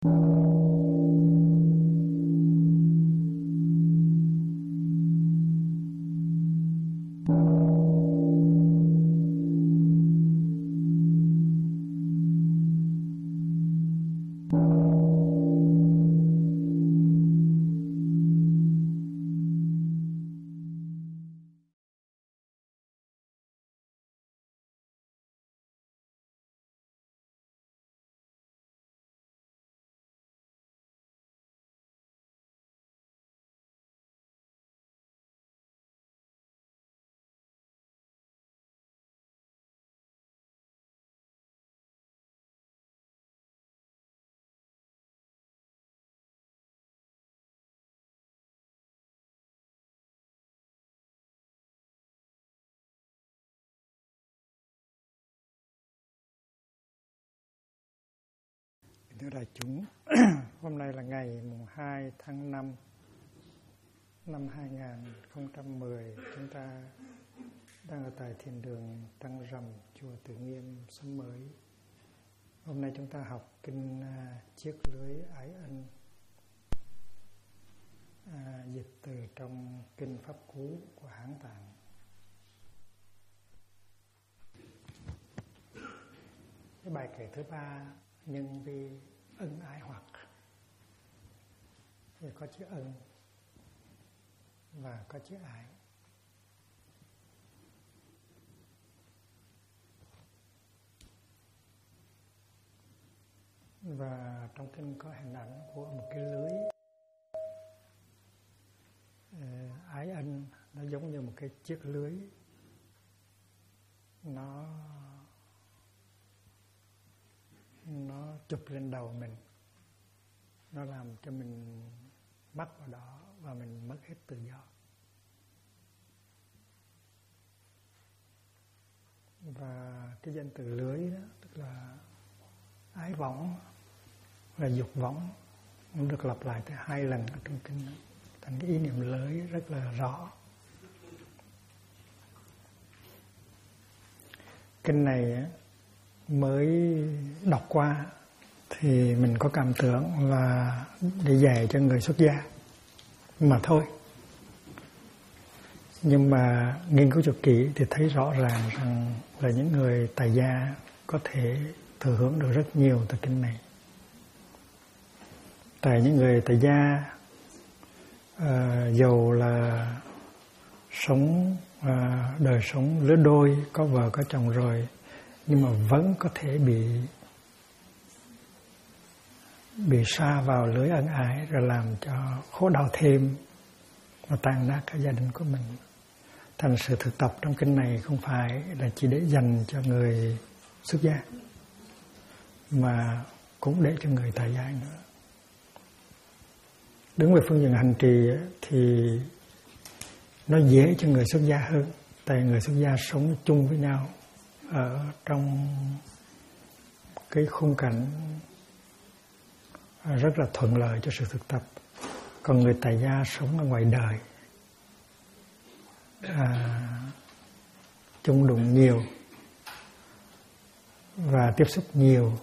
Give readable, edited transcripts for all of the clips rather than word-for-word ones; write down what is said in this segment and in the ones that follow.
Thưa đại chúng, hôm nay là ngày mùng 2 tháng 5 năm 2010. Chúng ta đang ở tại thiền đường Trăng Rằm, chùa Từ Nghiêm, Xóm Mới. Hôm nay chúng ta học kinh Chiếc Lưới Ái Ân, dịch từ trong kinh Pháp Cú của Hán Tạng. Cái bài kệ thứ 3, nhân vi ân ái hoặc, thì có chữ ân và có chữ ái. Và trong kinh có hình ảnh của một cái lưới. Ái ân nó giống như một cái chiếc lưới, nó chụp lên đầu mình, nó làm cho mình mắc vào đó và mình mất hết tự do. Và cái danh từ lưới đó, tức là ái võng và dục võng, nó được lặp lại tới 2 lần ở trong kinh đó. Thành cái ý niệm lưới rất là rõ. Kinh này mới đọc qua thì mình có cảm tưởng là để dạy cho người xuất gia mà thôi. Nhưng mà nghiên cứu cho kỹ thì thấy rõ ràng rằng là những người tại gia có thể thừa hưởng được rất nhiều từ kinh này. Tại những người tại gia dầu là sống đời sống lứa đôi, có vợ có chồng rồi, nhưng mà vẫn có thể bị sa vào lưới ân ái, rồi làm cho khổ đau thêm và tan nát cả gia đình của mình. Thành sự thực tập trong kinh này không phải là chỉ để dành cho người xuất gia, mà cũng để cho người tại gia nữa. Đứng về phương diện hành trì thì nó dễ cho người xuất gia hơn, tại người xuất gia sống chung với nhau ở trong cái khung cảnh rất là thuận lợi cho sự thực tập. Còn người tại gia sống ở ngoài đời, chung đụng nhiều và tiếp xúc nhiều,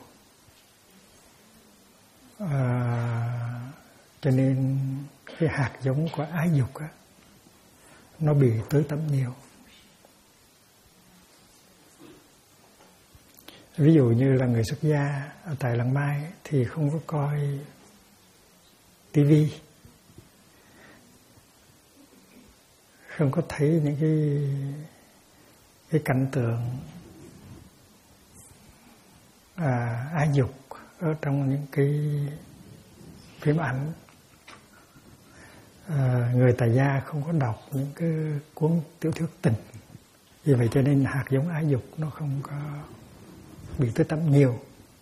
cho nên cái hạt giống của ái dục á, nó bị tưới tẩm nhiều. Ví dụ như là người xuất gia ở tại Làng Mai thì không có coi tivi, không có thấy những cái cảnh tượng ái dục ở trong những cái phim ảnh. Người tại gia không có đọc những cái cuốn tiểu thuyết tình, vì vậy cho nên hạt giống ái dục nó không có bị tưới tắm nhiều.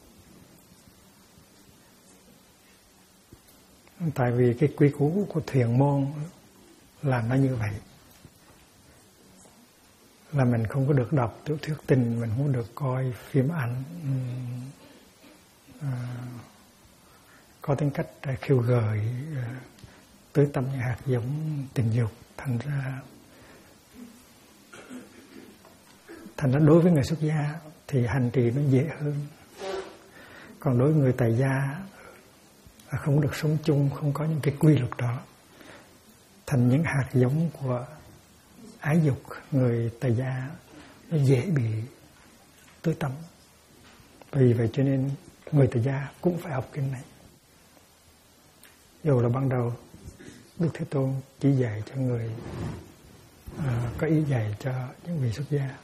Tại vì cái quy củ của thiền môn là nó như vậy, là mình không có được đọc tiểu thuyết tình, mình không được coi phim ảnh có tính cách khiêu gợi, tưới tắm những hạt giống tình dục. Thành ra đối với người xuất gia thì hành trì nó dễ hơn. Còn đối với người tại gia và không được sống chung, không có những cái quy luật đó, thành những hạt giống của ái dục. Người tại gia nó dễ bị tối tăm. Vì vậy cho nên người tại gia cũng phải học kinh này. Dù là ban đầu Đức Thế Tôn chỉ dạy cho người có ý dạy cho những vị xuất gia.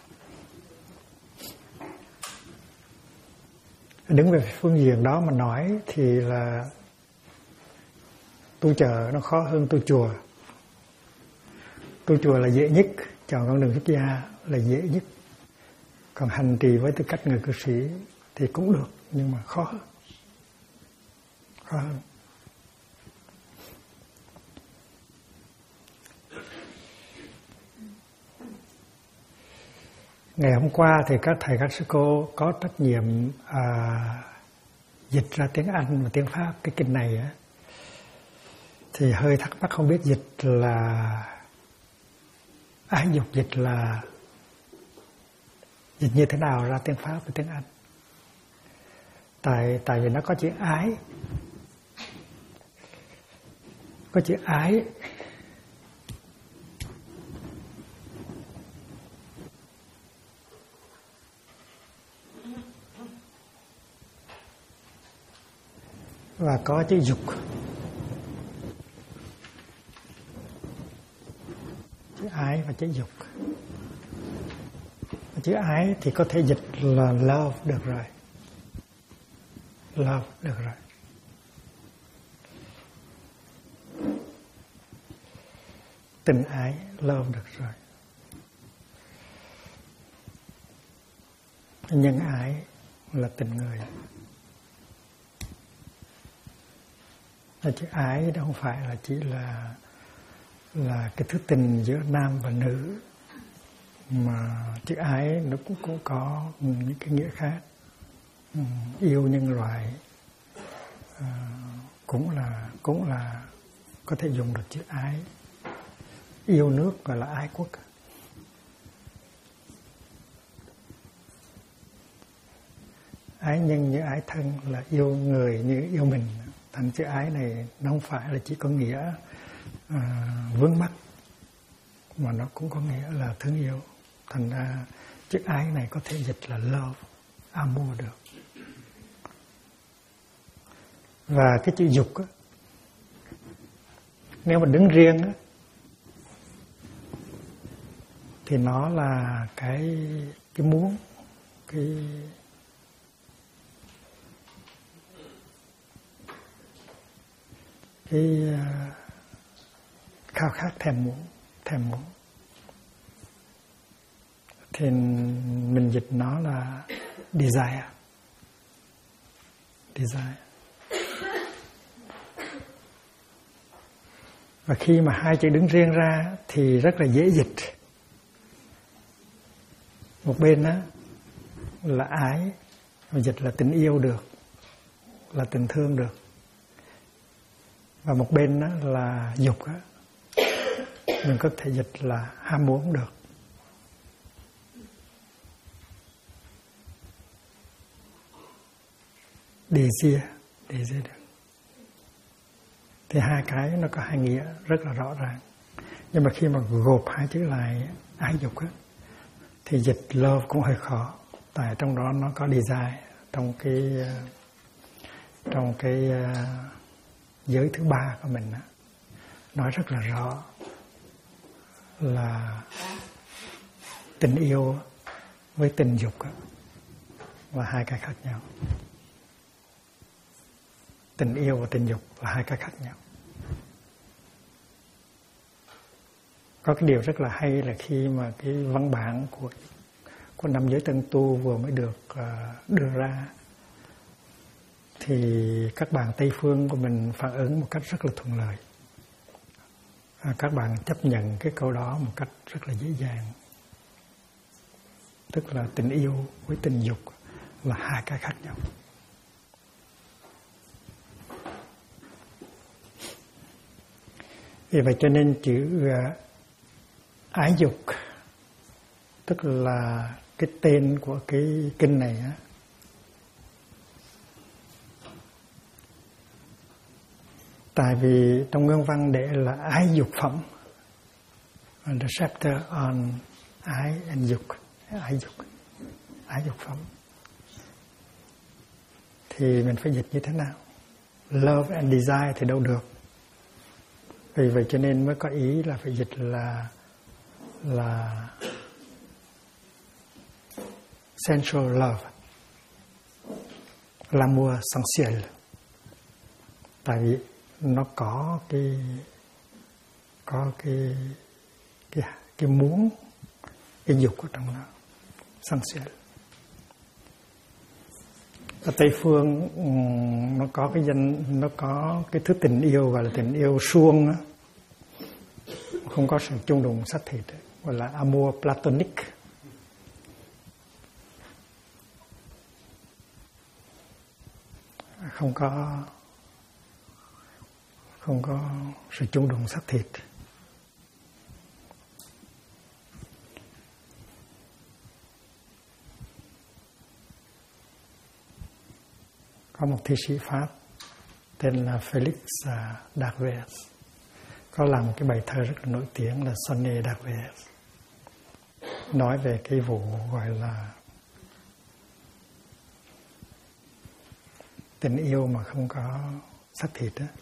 Đứng về phương diện đó mà nói thì là tu chợ nó khó hơn tu chùa. Tu chùa là dễ nhất, chọn con đường xuất gia là dễ nhất. Còn hành trì với tư cách người cư sĩ thì cũng được, nhưng mà khó hơn. Khó hơn. Ngày hôm qua thì các thầy các sư cô có trách nhiệm dịch ra tiếng Anh và tiếng Pháp cái kinh này á, thì hơi thắc mắc không biết dịch là ái dục dịch như thế nào ra tiếng Pháp và tiếng Anh. Tại vì nó có chữ ái, có chữ ái. Và có chữ dục. Chữ ái và chữ dục. Chữ ái thì có thể dịch là love được rồi. Love được rồi. Tình ái, love được rồi. Nhân ái là tình người. Chữ ái đó không phải là chỉ là cái thứ tình giữa nam và nữ, mà chữ ái nó cũng có những cái nghĩa khác. Yêu nhân loại cũng là có thể dùng được chữ ái. Yêu nước gọi là ái quốc. Ái nhân như ái thân là yêu người như yêu mình. Thành chữ ái này nó không phải là chỉ có nghĩa vướng mắc, mà nó cũng có nghĩa là thương yêu. Thành ra chữ ái này có thể dịch là love, amour được. Và cái chữ dục á, nếu mà đứng riêng á, thì nó là cái muốn, cái khao khát, thèm muốn. Thì mình dịch nó là desire. Và khi mà hai chữ đứng riêng ra thì rất là dễ dịch. Một bên đó là ái, mà dịch là tình yêu được, là tình thương được. Và một bên đó là dục á, mình có thể dịch là ham muốn được. Desire được. Thì hai cái nó có hai nghĩa rất là rõ ràng. Nhưng mà khi mà gộp hai chữ lại, ái dục á, thì dịch love cũng hơi khó. Tại trong đó nó có desire, trong cái giới thứ ba của mình á, nói rất là rõ là tình yêu với tình dục á, là hai cái khác nhau. Tình yêu và tình dục là hai cái khác nhau. Có cái điều rất là hay là khi mà cái văn bản của năm giới tân tu vừa mới được đưa ra, thì các bạn Tây phương của mình phản ứng một cách rất là thuận lợi. Các bạn chấp nhận cái câu đó một cách rất là dễ dàng. Tức là tình yêu với tình dục là hai cái khác nhau. Vì vậy cho nên chữ ái dục, tức là cái tên của cái kinh này á, Tại vì trong nguyên văn để là ái dục phẩm, the chapter on ái and dục, ái dục phẩm, thì mình phải dịch như thế nào? Love and desire thì đâu được. Vì vậy cho nên mới có ý là phải dịch là sensual love, l'amour sensuel. Tại vì nó có cái muốn, cái dục ở trong nó, sensuel. Ở Tây phương nó có cái thứ tình yêu gọi là tình yêu suông á, không có sự chung đụng xác thịt, gọi là amour platonic. Không có sự chung đụng xác thịt. Có một thi sĩ Pháp tên là Félix Darvez có làm cái bài thơ rất là nổi tiếng là Sonnet Darvez, nói về cái vụ gọi là tình yêu mà không có xác thịt đó.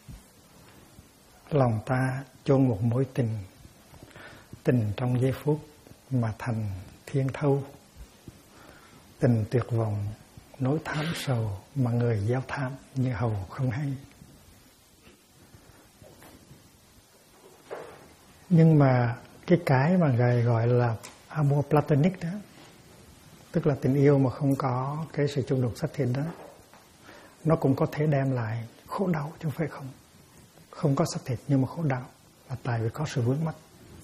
Lòng ta chôn một mối tình trong giây phút mà thành thiên thâu, tình tuyệt vọng nỗi tham sầu mà người gieo tham như hầu không hay. Nhưng mà cái mà gọi là amour platonic đó, tức là tình yêu mà không có cái sự chung đụng xác thịt đó, nó cũng có thể đem lại khổ đau chứ không phải không có xác thịt nhưng mà khổ đau, là tại vì có sự vướng mắc.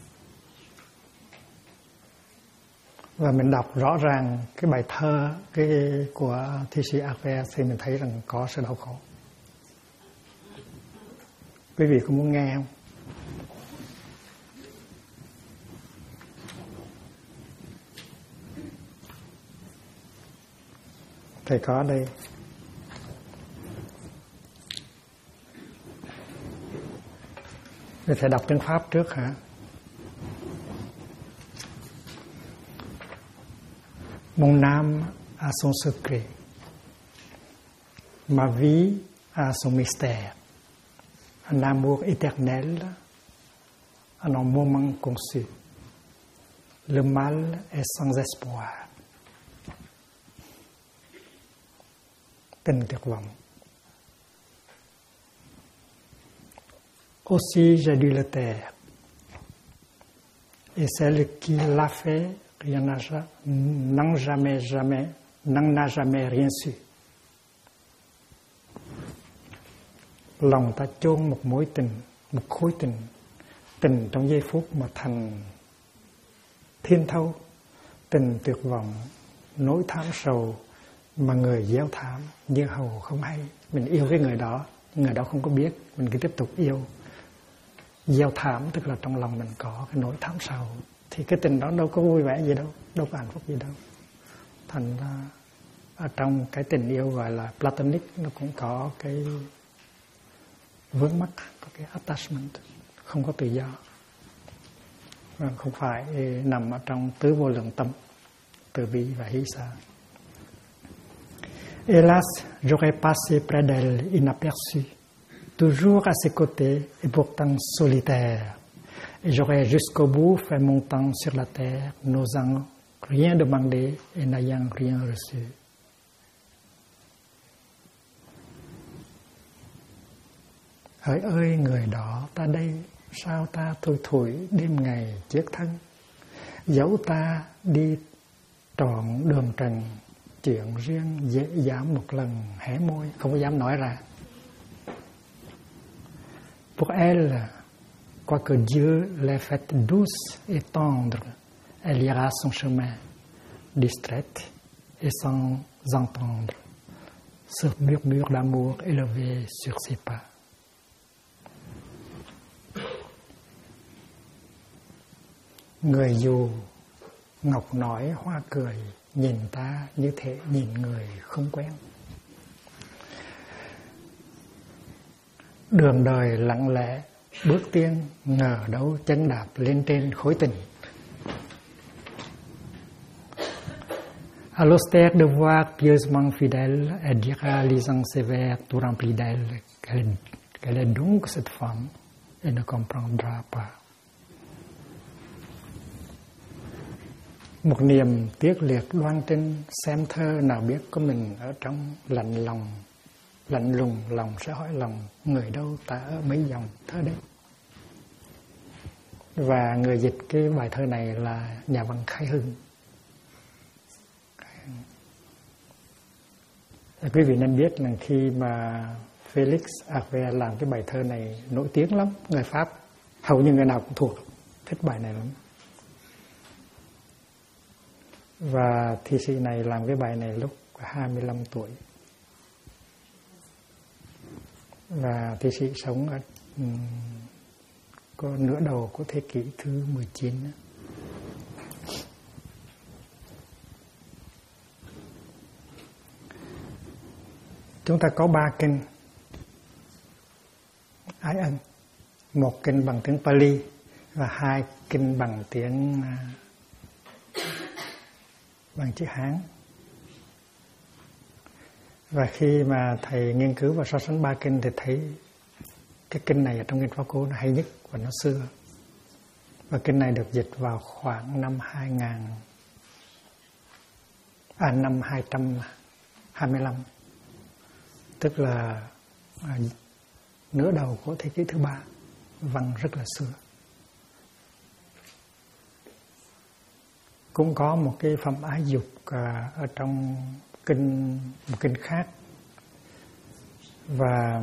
Và mình đọc rõ ràng cái bài thơ của thi sĩ Darvez thì mình thấy rằng có sự đau khổ. Quý vị có muốn nghe không? Thầy có đây. Thầy đọc tiếng Pháp trước hả? Mon âme a son secret, ma vie a son mystère, un amour éternel, en un moment conçu. Le mal est sans espoir. Tình tuyệt vọng. Aussi j'ai dû le taire, et celle qui l'a fait n'en a jamais rien su. Lòng ta chôn một mối tình, một khối tình trong giây phút mà thành thiên thâu, tình tuyệt vọng, nỗi tham sầu mà người gieo thảm như hầu không hay. Mình yêu cái người đó không có biết, mình cứ tiếp tục yêu. Gieo thảm tức là trong lòng mình có cái nỗi thảm sầu, thì cái tình đó đâu có vui vẻ gì đâu, đâu có hạnh phúc gì đâu. Thành ra ở trong cái tình yêu gọi là platonic nó cũng có cái vướng mắc, có cái attachment, không có tự do, không phải nằm ở trong tứ vô lượng tâm, từ bi và hỷ xả. Hélas, j'aurais passé près d'elle inaperçu, toujours à ses côtés et pourtant solitaire. Et j'aurais jusqu'au bout fait mon temps sur la terre, n'osant rien demander et n'ayant rien reçu. Hỡi ơi người đó ta đây, sao ta thui thủi đêm ngày chết thân. Dẫu ta đi trọn đường trần, chuyện riêng dễ dám một lần hé môi, không có dám nói ra. Pour elle, quoique Dieu l'ait faite douce et tendre, elle ira son chemin, distraite et sans entendre ce murmure d'amour élevé sur ses pas. Người dù ngọc nói hoa cười, nhìn ta như thể nhìn người không quen. đường đời lặng lẽ, bước tiên ngờ đâu chân đạp lên trên khối tình. À l'austère devoir pieusement fidèle et dira lisant sévère tout rempli d'elle qu'elle est donc cette femme et ne comprendra pas. Một niềm tiếc liệt đoan trinh xem thơ nào biết có mình ở trong lạnh lùng lòng sẽ hỏi lòng người đâu ta ở mấy dòng thơ đấy. Và người dịch cái bài thơ này là nhà văn Khai Hưng. Quý vị nên biết là khi mà Félix Aubert làm cái bài thơ này nổi tiếng lắm, người Pháp hầu như người nào cũng thuộc, thích bài này lắm. Và thi sĩ này làm cái bài này lúc 25 tuổi. Và thi sĩ sống ở có nửa đầu của thế kỷ thứ 19. Chúng ta có 3 kinh ái ân, một kinh bằng tiếng Pali và 2 kinh bằng tiếng bằng chữ Hán. Và khi mà thầy nghiên cứu và so sánh 3 kinh thì thấy cái kinh này ở trong Kinh Pháp Cú nó hay nhất và nó xưa. Và kinh này được dịch vào khoảng năm 225, tức là nửa đầu của thế kỷ thứ 3, văn rất là xưa. Cũng có một cái phẩm ái dục ở trong một kinh khác, và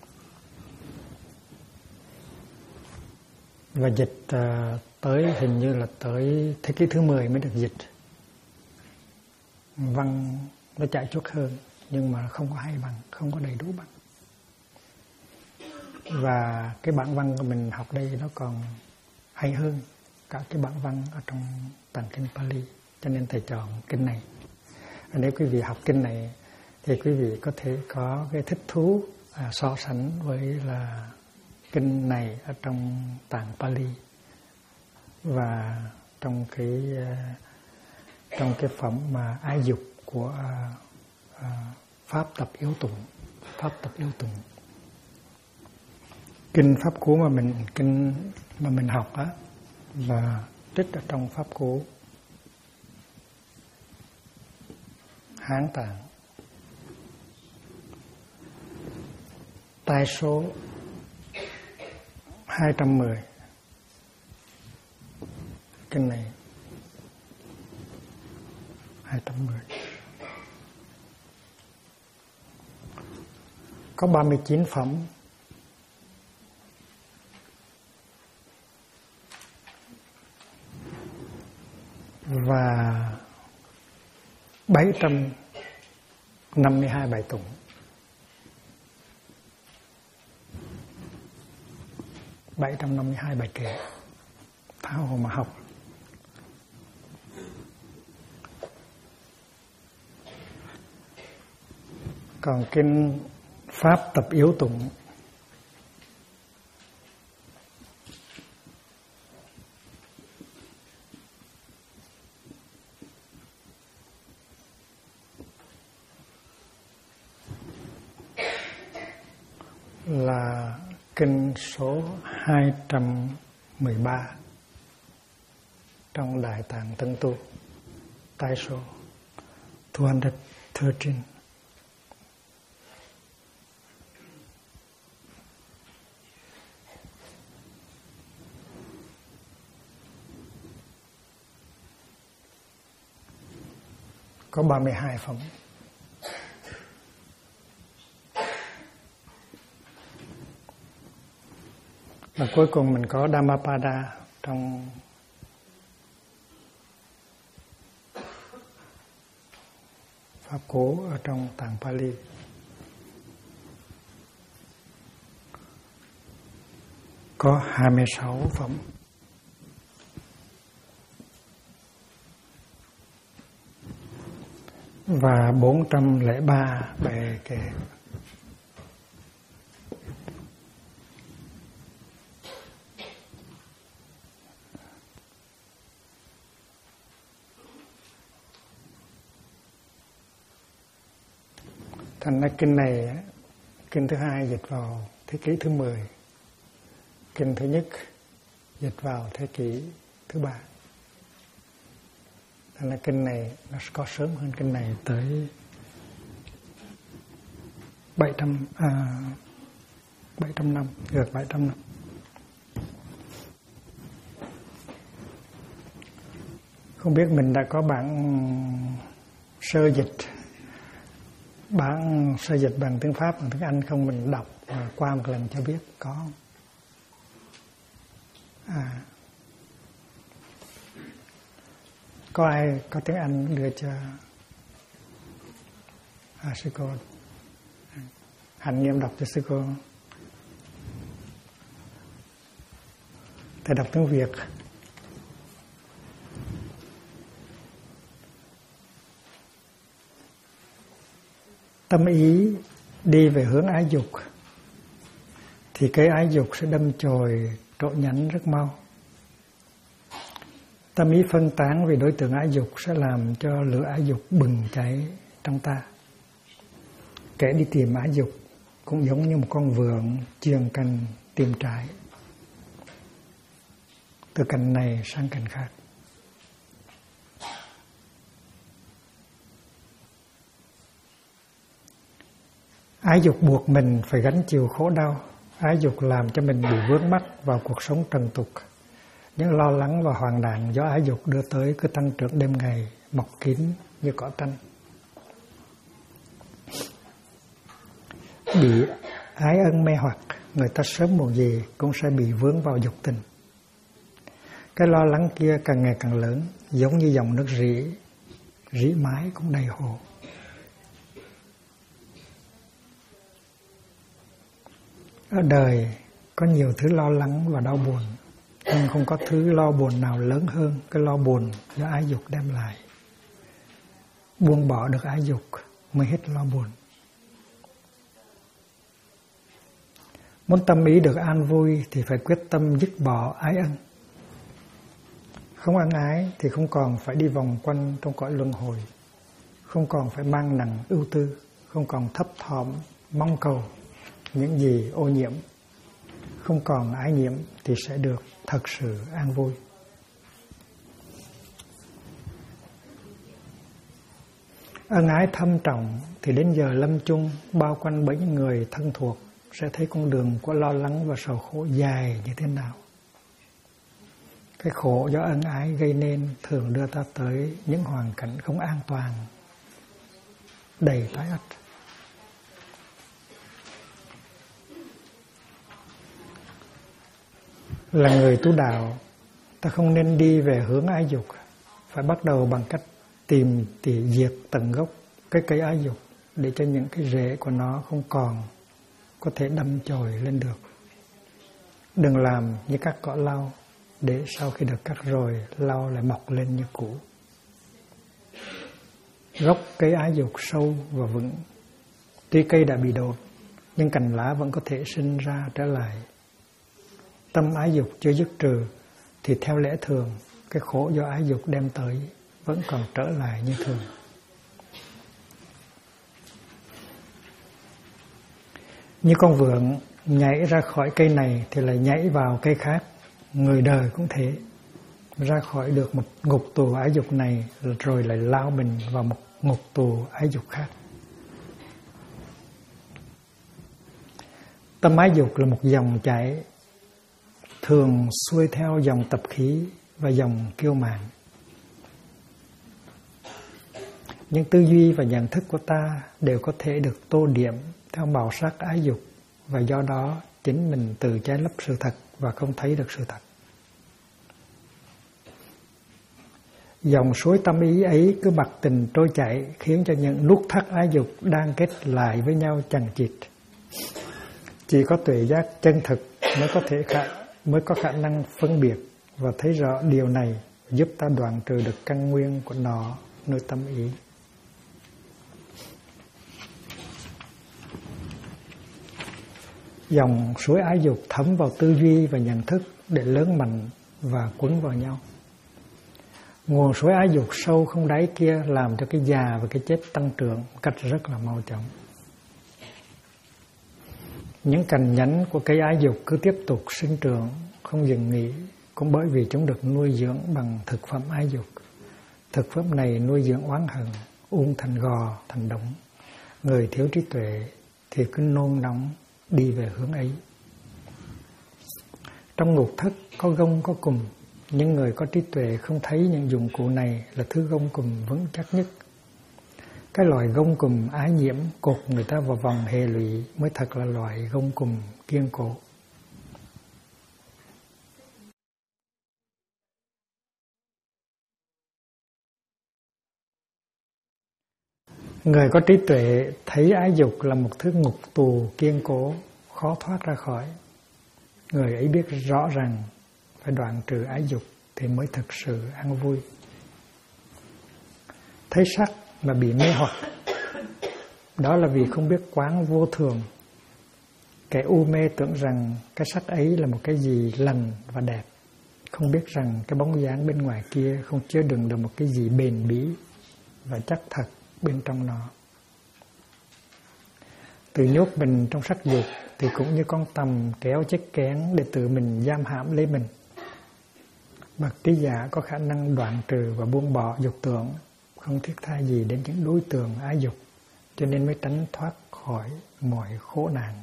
dịch tới hình như là tới thế kỷ thứ 10 mới được dịch. Văn nó chạy chuốt hơn nhưng mà không có hay bằng, không có đầy đủ bằng. Và cái bản văn của mình học đây nó còn hay hơn cả cái bản văn ở trong tạng kinh Pali, cho nên thầy chọn kinh này. Và nếu quý vị học kinh này thì quý vị có thể có cái thích thú so sánh với là kinh này ở trong tạng Pali và trong cái phẩm mà ái dục của Pháp tập yếu tụng. Kinh Pháp Cú mà mình học á là trích ở trong Pháp Cú Hán Tạng, tai số 210. Kinh này 210. Có 39 phẩm. Và 752 bài tụng. 752 bài kệ. Tha hồ mà học. Còn kinh Pháp tập yếu tụng là kinh số 213 trong Đại Tạng Tân Tu, tai số 213. Có 32 phẩm. Và cuối cùng mình có Dhammapada trong Pháp Cú ở trong tạng Pali. Có 26 phẩm. Và 403 bài kệ. Thành ra kinh này, kinh thứ hai dịch vào thế kỷ thứ 10, kinh thứ nhất dịch vào thế kỷ thứ 3. Thành ra kinh này nó có sớm hơn kinh này tới 700 năm, gần 700 năm. Không biết mình đã có bản sơ dịch bằng tiếng Pháp, bằng tiếng Anh không, mình đọc và qua một lần cho biết có không? Có ai có tiếng Anh đưa cho sư cô Hạnh Nghiêm đọc cho sư cô. Thầy đọc tiếng Việt. Tâm ý đi về hướng ái dục thì cái ái dục sẽ đâm chồi trộn nhánh rất mau. Tâm ý phân tán vì đối tượng ái dục sẽ làm cho lửa ái dục bừng cháy trong ta. Kẻ đi tìm ái dục cũng giống như một con vượn chuyền cành tìm trái, từ cành này sang cành khác. Ái dục buộc mình phải gánh chịu khổ đau. Ái dục làm cho mình bị vướng mắc vào cuộc sống trần tục. Những lo lắng và hoang nạn do ái dục đưa tới cứ tăng trưởng đêm ngày, mọc kín như cỏ tranh. Bị ái ân mê hoặc, người ta sớm muộn gì cũng sẽ bị vướng vào dục tình. Cái lo lắng kia càng ngày càng lớn, giống như dòng nước rỉ mãi cũng đầy hồ. Ở đời có nhiều thứ lo lắng và đau buồn, nhưng không có thứ lo buồn nào lớn hơn cái lo buồn do ái dục đem lại. Buông bỏ được ái dục mới hết lo buồn. Muốn tâm ý được an vui thì phải quyết tâm dứt bỏ ái ân. Không ân ái thì không còn phải đi vòng quanh trong cõi luân hồi, không còn phải mang nặng ưu tư, không còn thấp thỏm mong cầu những gì ô nhiễm, không còn ái nhiễm thì sẽ được thật sự an vui. Ân ái thâm trọng thì đến giờ lâm chung bao quanh bởi những người thân thuộc sẽ thấy con đường của lo lắng và sầu khổ dài như thế nào. Cái khổ do ân ái gây nên thường đưa ta tới những hoàn cảnh không an toàn, đầy tai ách. Là người tu đạo, ta không nên đi về hướng ái dục, phải bắt đầu bằng cách tìm tỉ diệt tận gốc cái cây ái dục để cho những cái rễ của nó không còn có thể đâm chồi lên được. Đừng làm như cắt cỏ lau để sau khi được cắt rồi lau lại mọc lên như cũ. Gốc cây ái dục sâu và vững, tuy cây đã bị đột nhưng cành lá vẫn có thể sinh ra trở lại. Tâm ái dục chưa dứt trừ thì theo lẽ thường cái khổ do ái dục đem tới vẫn còn trở lại như thường. Như con vượn nhảy ra khỏi cây này thì lại nhảy vào cây khác. Người đời cũng thế, ra khỏi được một ngục tù ái dục này rồi lại lao mình vào một ngục tù ái dục khác. Tâm ái dục là một dòng chảy thường xuôi theo dòng tập khí và dòng kiêu mạn. Những tư duy và nhận thức của ta đều có thể được tô điểm theo màu sắc ái dục, và do đó chính mình tự che lấp sự thật và không thấy được sự thật. Dòng suối tâm ý ấy cứ bạc tình trôi chảy, khiến cho những nút thắt ái dục đang kết lại với nhau chằng chịt. Chỉ có tuệ giác chân thực mới có khả năng phân biệt và thấy rõ điều này, giúp ta đoạn trừ được căn nguyên của nó nơi tâm ý. Dòng suối ái dục thấm vào tư duy và nhận thức để lớn mạnh và quấn vào nhau. Nguồn suối ái dục sâu không đáy kia làm cho cái già và cái chết tăng trưởng một cách rất là mau chóng. Những cành nhánh của cây ái dục cứ tiếp tục sinh trưởng, không dừng nghỉ, cũng bởi vì chúng được nuôi dưỡng bằng thực phẩm ái dục. Thực phẩm này nuôi dưỡng oán hận, thành gò, thành đống. Người thiếu trí tuệ thì cứ nôn nóng đi về hướng ấy. Trong ngục thất có gông có cùm, nhưng người có trí tuệ không thấy những dụng cụ này là thứ gông cùm vững chắc nhất. Cái loại gông cùm ái nhiễm cột người ta vào vòng hệ lụy mới thật là loại gông cùm kiên cố. Người có trí tuệ thấy ái dục là một thứ ngục tù kiên cố, khó thoát ra khỏi. Người ấy biết rõ rằng phải đoạn trừ ái dục thì mới thực sự an vui. Thấy sắc mà bị mê hoặc, đó là vì không biết quán vô thường. Kẻ u mê tưởng rằng cái sắc ấy là một cái gì lành và đẹp, không biết rằng cái bóng dáng bên ngoài kia không chứa đựng được một cái gì bền bỉ và chắc thật bên trong nó. Tự nhốt mình trong sắc dục thì cũng như con tằm kéo chiếc kén để tự mình giam hãm lấy mình. Bậc trí giả có khả năng đoạn trừ và buông bỏ dục tưởng, không thiết tha gì đến những đối tượng ái dục, cho nên mới tránh thoát khỏi mọi khổ nạn.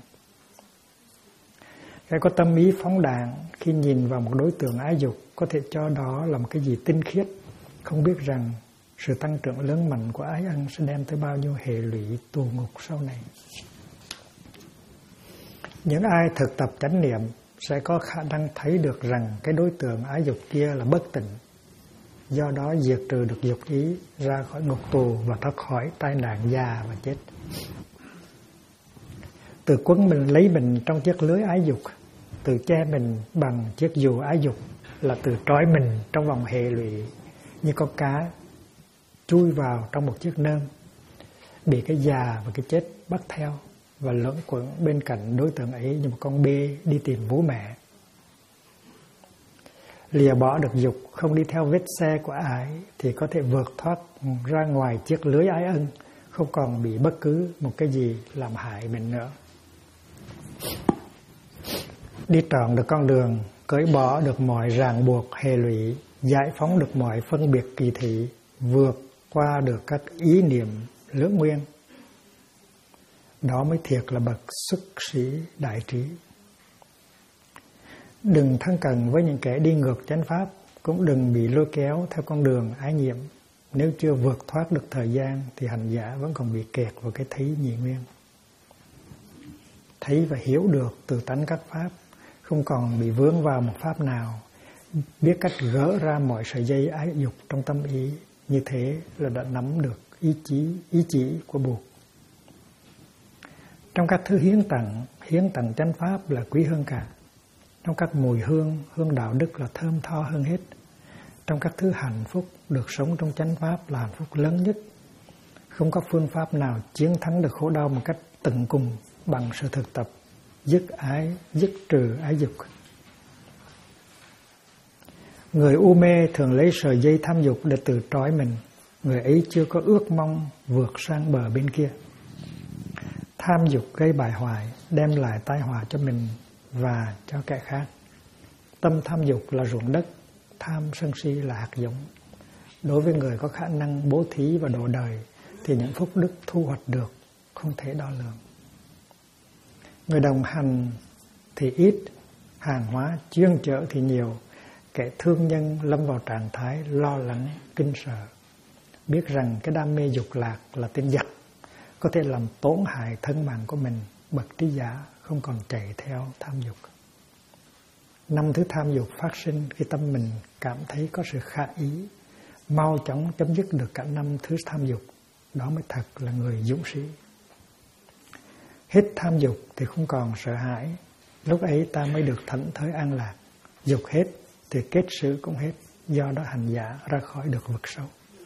Cái có tâm ý phóng đãng khi nhìn vào một đối tượng ái dục có thể cho đó là một cái gì tinh khiết, không biết rằng sự tăng trưởng lớn mạnh của ái ân sẽ đem tới bao nhiêu hệ lụy tù ngục sau này. Những ai thực tập chánh niệm sẽ có khả năng thấy được rằng cái đối tượng ái dục kia là bất tịnh, do đó diệt trừ được dục ý ra khỏi ngục tù và thoát khỏi tai nạn già và chết. Từ quấn mình lấy mình trong chiếc lưới ái dục, từ che mình bằng chiếc dù ái dục là từ trói mình trong vòng hệ lụy như con cá chui vào trong một chiếc nơm, bị cái già và cái chết bắt theo và lẫn quẩn bên cạnh đối tượng ấy như một con bê đi tìm bố mẹ. Lìa bỏ được dục, không đi theo vết xe của ái thì có thể vượt thoát ra ngoài chiếc lưới ái ân, không còn bị bất cứ một cái gì làm hại mình nữa. Đi trọn được con đường, cởi bỏ được mọi ràng buộc hệ lụy, giải phóng được mọi phân biệt kỳ thị, vượt qua được các ý niệm lưỡng nguyên. Đó mới thiệt là bậc xuất sĩ đại trí. Đừng thân cận với những kẻ đi ngược chánh pháp, cũng đừng bị lôi kéo theo con đường ái nhiễm. Nếu chưa vượt thoát được thời gian thì hành giả vẫn còn bị kẹt vào cái thấy nhị nguyên. Thấy và hiểu được từ tánh các pháp, không còn bị vướng vào một pháp nào, biết cách gỡ ra mọi sợi dây ái dục trong tâm ý, như thế là đã nắm được ý chỉ của buộc. Trong các thứ hiến tặng chánh pháp là quý hơn cả. Trong các mùi hương đạo đức là thơm tho hơn hết. Trong các thứ hạnh phúc, được sống trong chánh pháp là hạnh phúc lớn nhất. Không có phương pháp nào chiến thắng được khổ đau một cách tận cùng bằng sự thực tập dứt trừ ái dục. Người u mê thường lấy sợi dây tham dục để tự trói mình. Người ấy chưa có ước mong vượt sang bờ bên kia. Tham dục gây bại hoại, đem lại tai họa cho mình và cho kẻ khác. Tâm tham dục là ruộng đất, tham sân si là hạt giống. Đối với người có khả năng bố thí và độ đời thì những phúc đức thu hoạch được không thể đo lường. Người đồng hành thì ít, hàng hóa chuyên chở thì nhiều. Kẻ thương nhân lâm vào trạng thái lo lắng, kinh sợ, biết rằng cái đam mê dục lạc là tên giặc, có thể làm tổn hại thân mạng của mình. Bậc trí giả không còn chạy theo tham dục. 5 thứ tham dục phát sinh khi tâm mình cảm thấy có sự khả ý, mau chóng chấm dứt được cả 5 thứ tham dục, đó mới thật là người dũng sĩ. Hết tham dục thì không còn sợ hãi, lúc ấy ta mới được thảnh thơi an lạc. Dục hết thì kết sự cũng hết, do đó hành giả ra khỏi được vực sâu.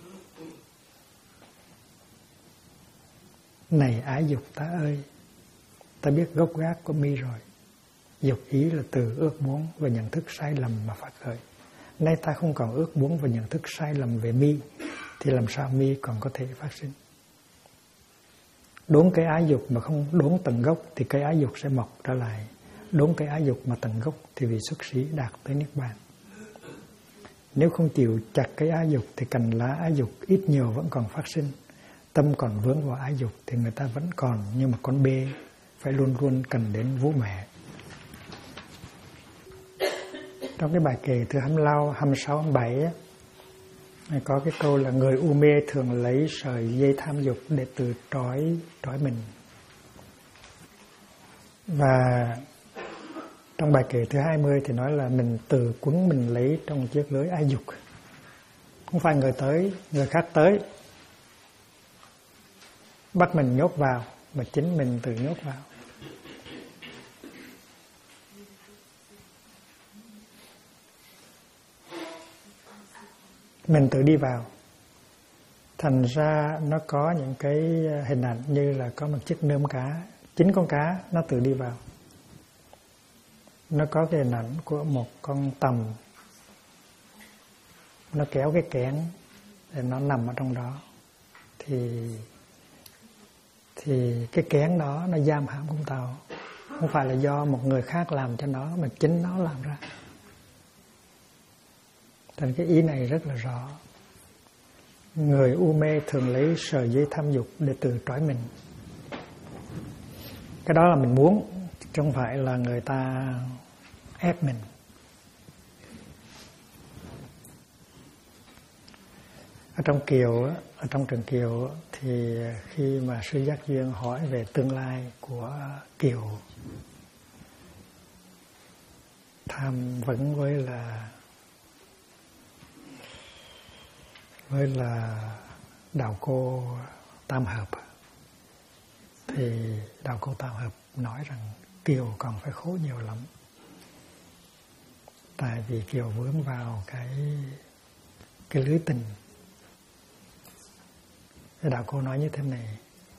Này ái dục ta ơi, ta biết gốc gác của mi rồi. Dục ý là từ ước muốn và nhận thức sai lầm mà phát khởi. Nay ta không còn ước muốn và nhận thức sai lầm về mi, thì làm sao mi còn có thể phát sinh? Đốn cây ái dục mà không đốn tận gốc thì cây ái dục sẽ mọc trở lại. Đốn cây ái dục mà tận gốc thì vị xuất sĩ đạt tới Niết Bàn. Nếu không chịu chặt cây ái dục thì cành lá ái dục ít nhiều vẫn còn phát sinh. Tâm còn vướng vào ái dục thì người ta vẫn còn như một con bê, phải luôn luôn cần đến vú mẹ. Trong cái bài kệ thứ 26, 27 á, có cái câu là người u mê thường lấy sợi dây tham dục để tự trói mình. Và trong bài kệ thứ 20 thì nói là mình tự quấn mình lấy trong chiếc lưới ái dục. Không phải người khác tới bắt mình nhốt vào, mà chính mình tự nhốt vào. Mình tự đi vào. Thành ra nó có những cái hình ảnh như là có một chiếc nơm cá, 9 con cá nó tự đi vào. Nó có cái hình ảnh của một con tầm, nó kéo cái kén để nó nằm ở trong đó. Thì cái kén đó nó giam hãm con tàu. Không phải là do một người khác làm cho nó, mà chính nó làm ra. Thành cái ý này rất là rõ. Người u mê thường lấy sợi dây tham dục để tự trói mình. Cái đó là mình muốn, chứ không phải là người ta ép mình. Ở trong Trường Kiều thì khi mà sư Giác Duyên hỏi về tương lai của Kiều, tham vấn với là đạo cô Tam Hợp, thì đạo cô Tam Hợp nói rằng Kiều còn phải khổ nhiều lắm. Tại vì Kiều vướng vào cái lưới tình. Cái đạo cô nói như thế này: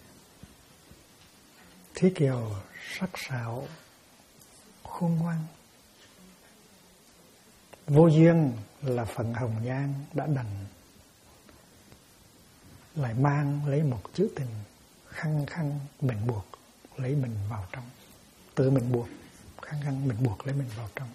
Thúy Kiều sắc sảo khôn ngoan, vô duyên là phận hồng nhan đã đành, lại mang lấy một chữ tình, khăng khăng mình buộc lấy mình vào trong. Tự mình buộc, khăng khăng mình buộc lấy mình vào trong.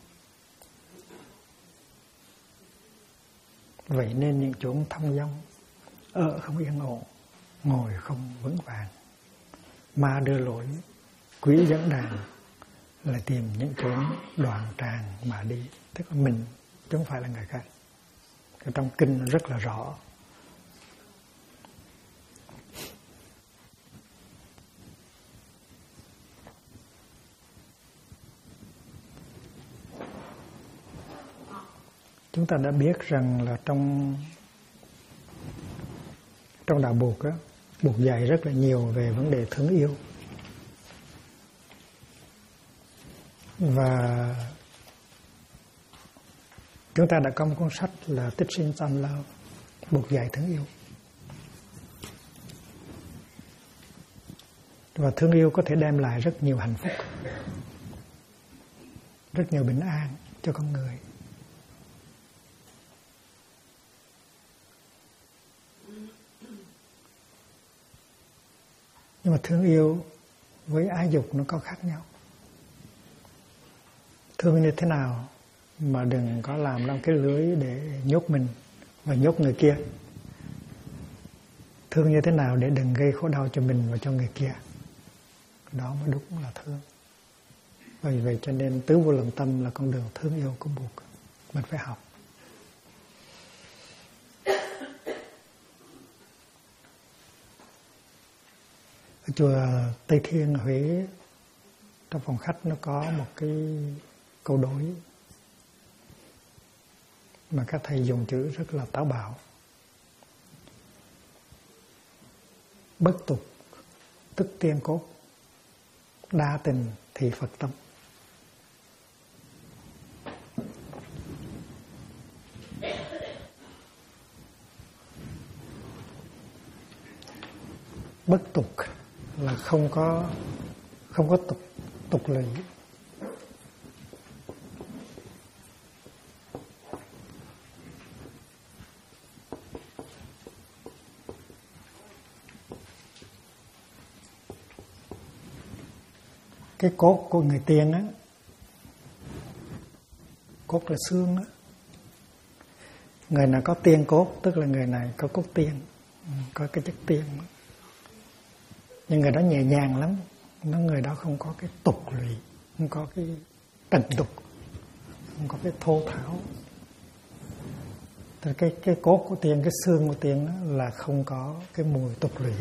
Vậy nên những chốn thong dong, ở không yên ổn, ngồi không vững vàng, ma đưa lối, quỷ dẫn đàn, là tìm những chốn đoạn tràng mà đi. Tức là mình, chứ không phải là người khác. Ở trong kinh nó rất là rõ. Chúng ta đã biết rằng là trong đạo Buộc á, Buộc dạy rất là nhiều về vấn đề thương yêu. Và chúng ta đã có một cuốn sách là Tích Sinh Tam Lao, Buộc dạy thương yêu. Và thương yêu có thể đem lại rất nhiều hạnh phúc, rất nhiều bình an cho con người. Nhưng mà thương yêu với ái dục nó có khác nhau. Thương như thế nào mà đừng có làm trong cái lưới để nhốt mình và nhốt người kia. Thương như thế nào để đừng gây khổ đau cho mình và cho người kia. Đó mới đúng là thương. Vì vậy cho nên tứ vô lượng tâm là con đường thương yêu của Buộc. Mình phải học. Ở chùa Tây Thiên Huế, trong phòng khách nó có một cái câu đối mà các thầy dùng chữ rất là táo bạo: bất tục tức tiên cốt, đa tình thì Phật tâm. Bất tục là không có tục lệ. cái cốt của người Tiên á, cốt là xương á. Người nào có tiên cốt tức là người này có cốt tiên, có cái chất tiên. Nhưng người đó nhẹ nhàng lắm, người đó không có cái tục lụy, không có cái trần tục, không có cái thô tháo. Cái cốt của tiên, cái xương của tiên đó là không có cái mùi tục lụy.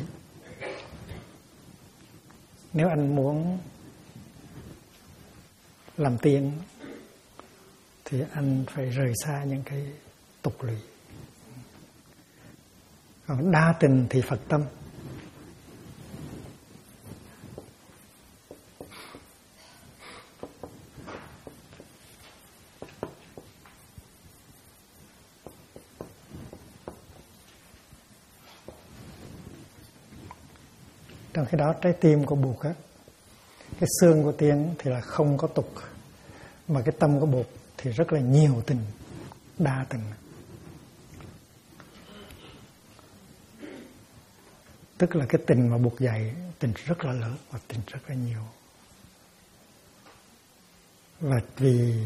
Nếu anh muốn làm tiên thì anh phải rời xa những cái tục lụy. Còn đa tình thì Phật tâm. Trong khi đó trái tim của Bụt á, cái xương của tiên thì là không có tục, mà cái tâm của Bụt thì rất là nhiều tình, đa tình. Tức là cái tình mà Bụt dạy, tình rất là lớn và tình rất là nhiều. Và vì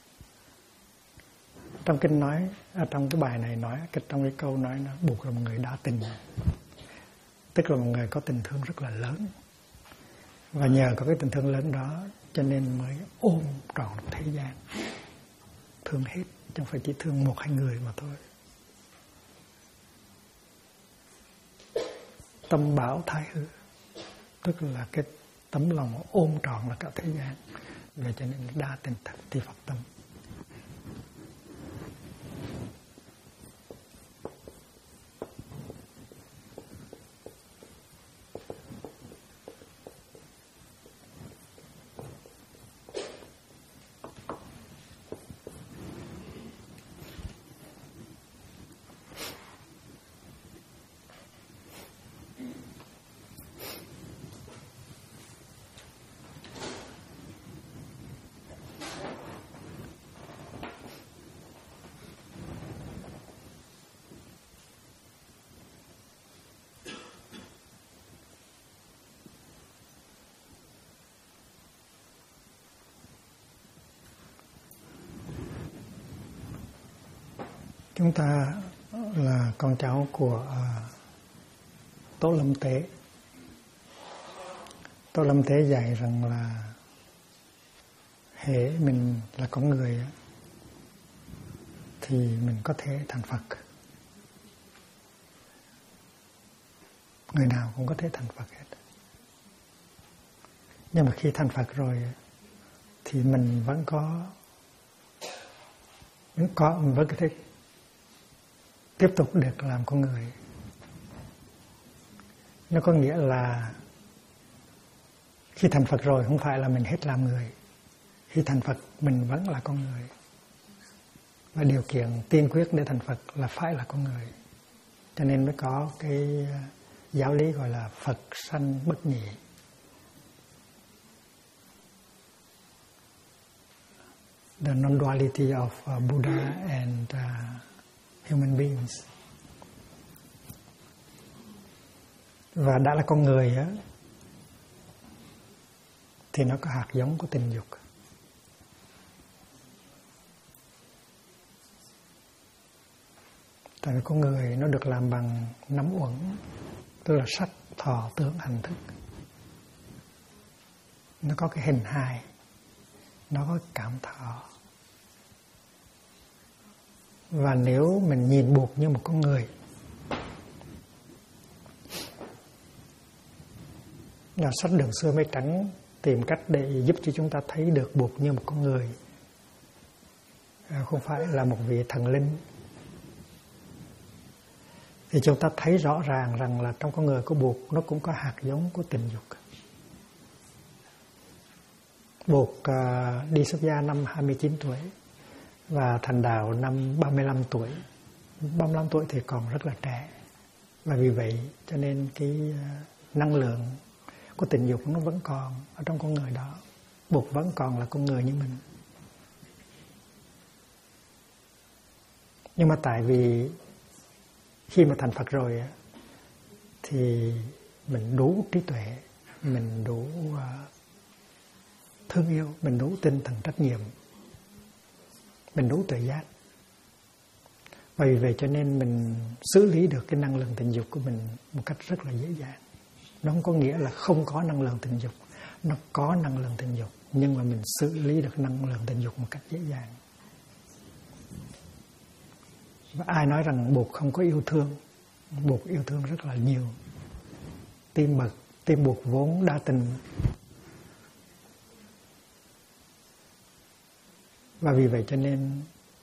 trong kinh nói, trong cái bài này nói, trong cái câu nói nó Bụt là một người đa tình. Tức là một người có tình thương rất là lớn. Và nhờ có cái tình thương lớn đó cho nên mới ôm trọn thế gian. Thương hết, chứ không phải chỉ thương một hai người mà thôi. Tâm bảo thái hư, tức là cái tấm lòng ôm trọn là cả thế gian. Vậy cho nên đa tình thì Phật tâm. Chúng ta là con cháu của Tổ Lâm Tế. Tổ Lâm Tế dạy rằng là hễ mình là con người thì mình có thể thành Phật. Người nào cũng có thể thành Phật hết. Nhưng mà khi thành Phật rồi thì mình vẫn có thể tiếp tục được làm con người. Nó có nghĩa là khi thành Phật rồi không phải là mình hết làm người. Khi thành Phật mình vẫn là con người. Và điều kiện tiên quyết để thành Phật là phải là con người. Cho nên mới có cái giáo lý gọi là Phật sanh bất nhị. The non-duality of Buddha and human beings. Và đã là con người á, thì nó có hạt giống của tình dục. Tại vì con người nó được làm bằng 5 uẩn, tức là sắc, thọ, tưởng, hành, thức. Nó có cái hình hài, nó có cảm thọ. Và nếu mình nhìn Bụt như một con người, là sách Đường Xưa Mây Trắng tìm cách để giúp cho chúng ta thấy được Bụt như một con người, không phải là một vị thần linh. Thì chúng ta thấy rõ ràng rằng là trong con người của Bụt nó cũng có hạt giống của tình dục. Bụt đi xuất gia năm 29 tuổi và thành đạo năm 35 tuổi. 35 tuổi thì còn rất là trẻ. Và vì vậy cho nên cái năng lượng của tình dục nó vẫn còn ở trong con người đó. Bụt vẫn còn là con người như mình. Nhưng mà tại vì khi mà thành Phật rồi thì mình đủ trí tuệ, mình đủ thương yêu, mình đủ tinh thần trách nhiệm, mình đủ tự giác. Và vì vậy cho nên mình xử lý được cái năng lượng tình dục của mình một cách rất là dễ dàng. Nó không có nghĩa là không có năng lượng tình dục, nó có năng lượng tình dục, nhưng mà mình xử lý được năng lượng tình dục một cách dễ dàng. Và ai nói rằng Bụt không có yêu thương? Bụt yêu thương rất là nhiều. Tim Bụt vốn đa tình. Và vì vậy cho nên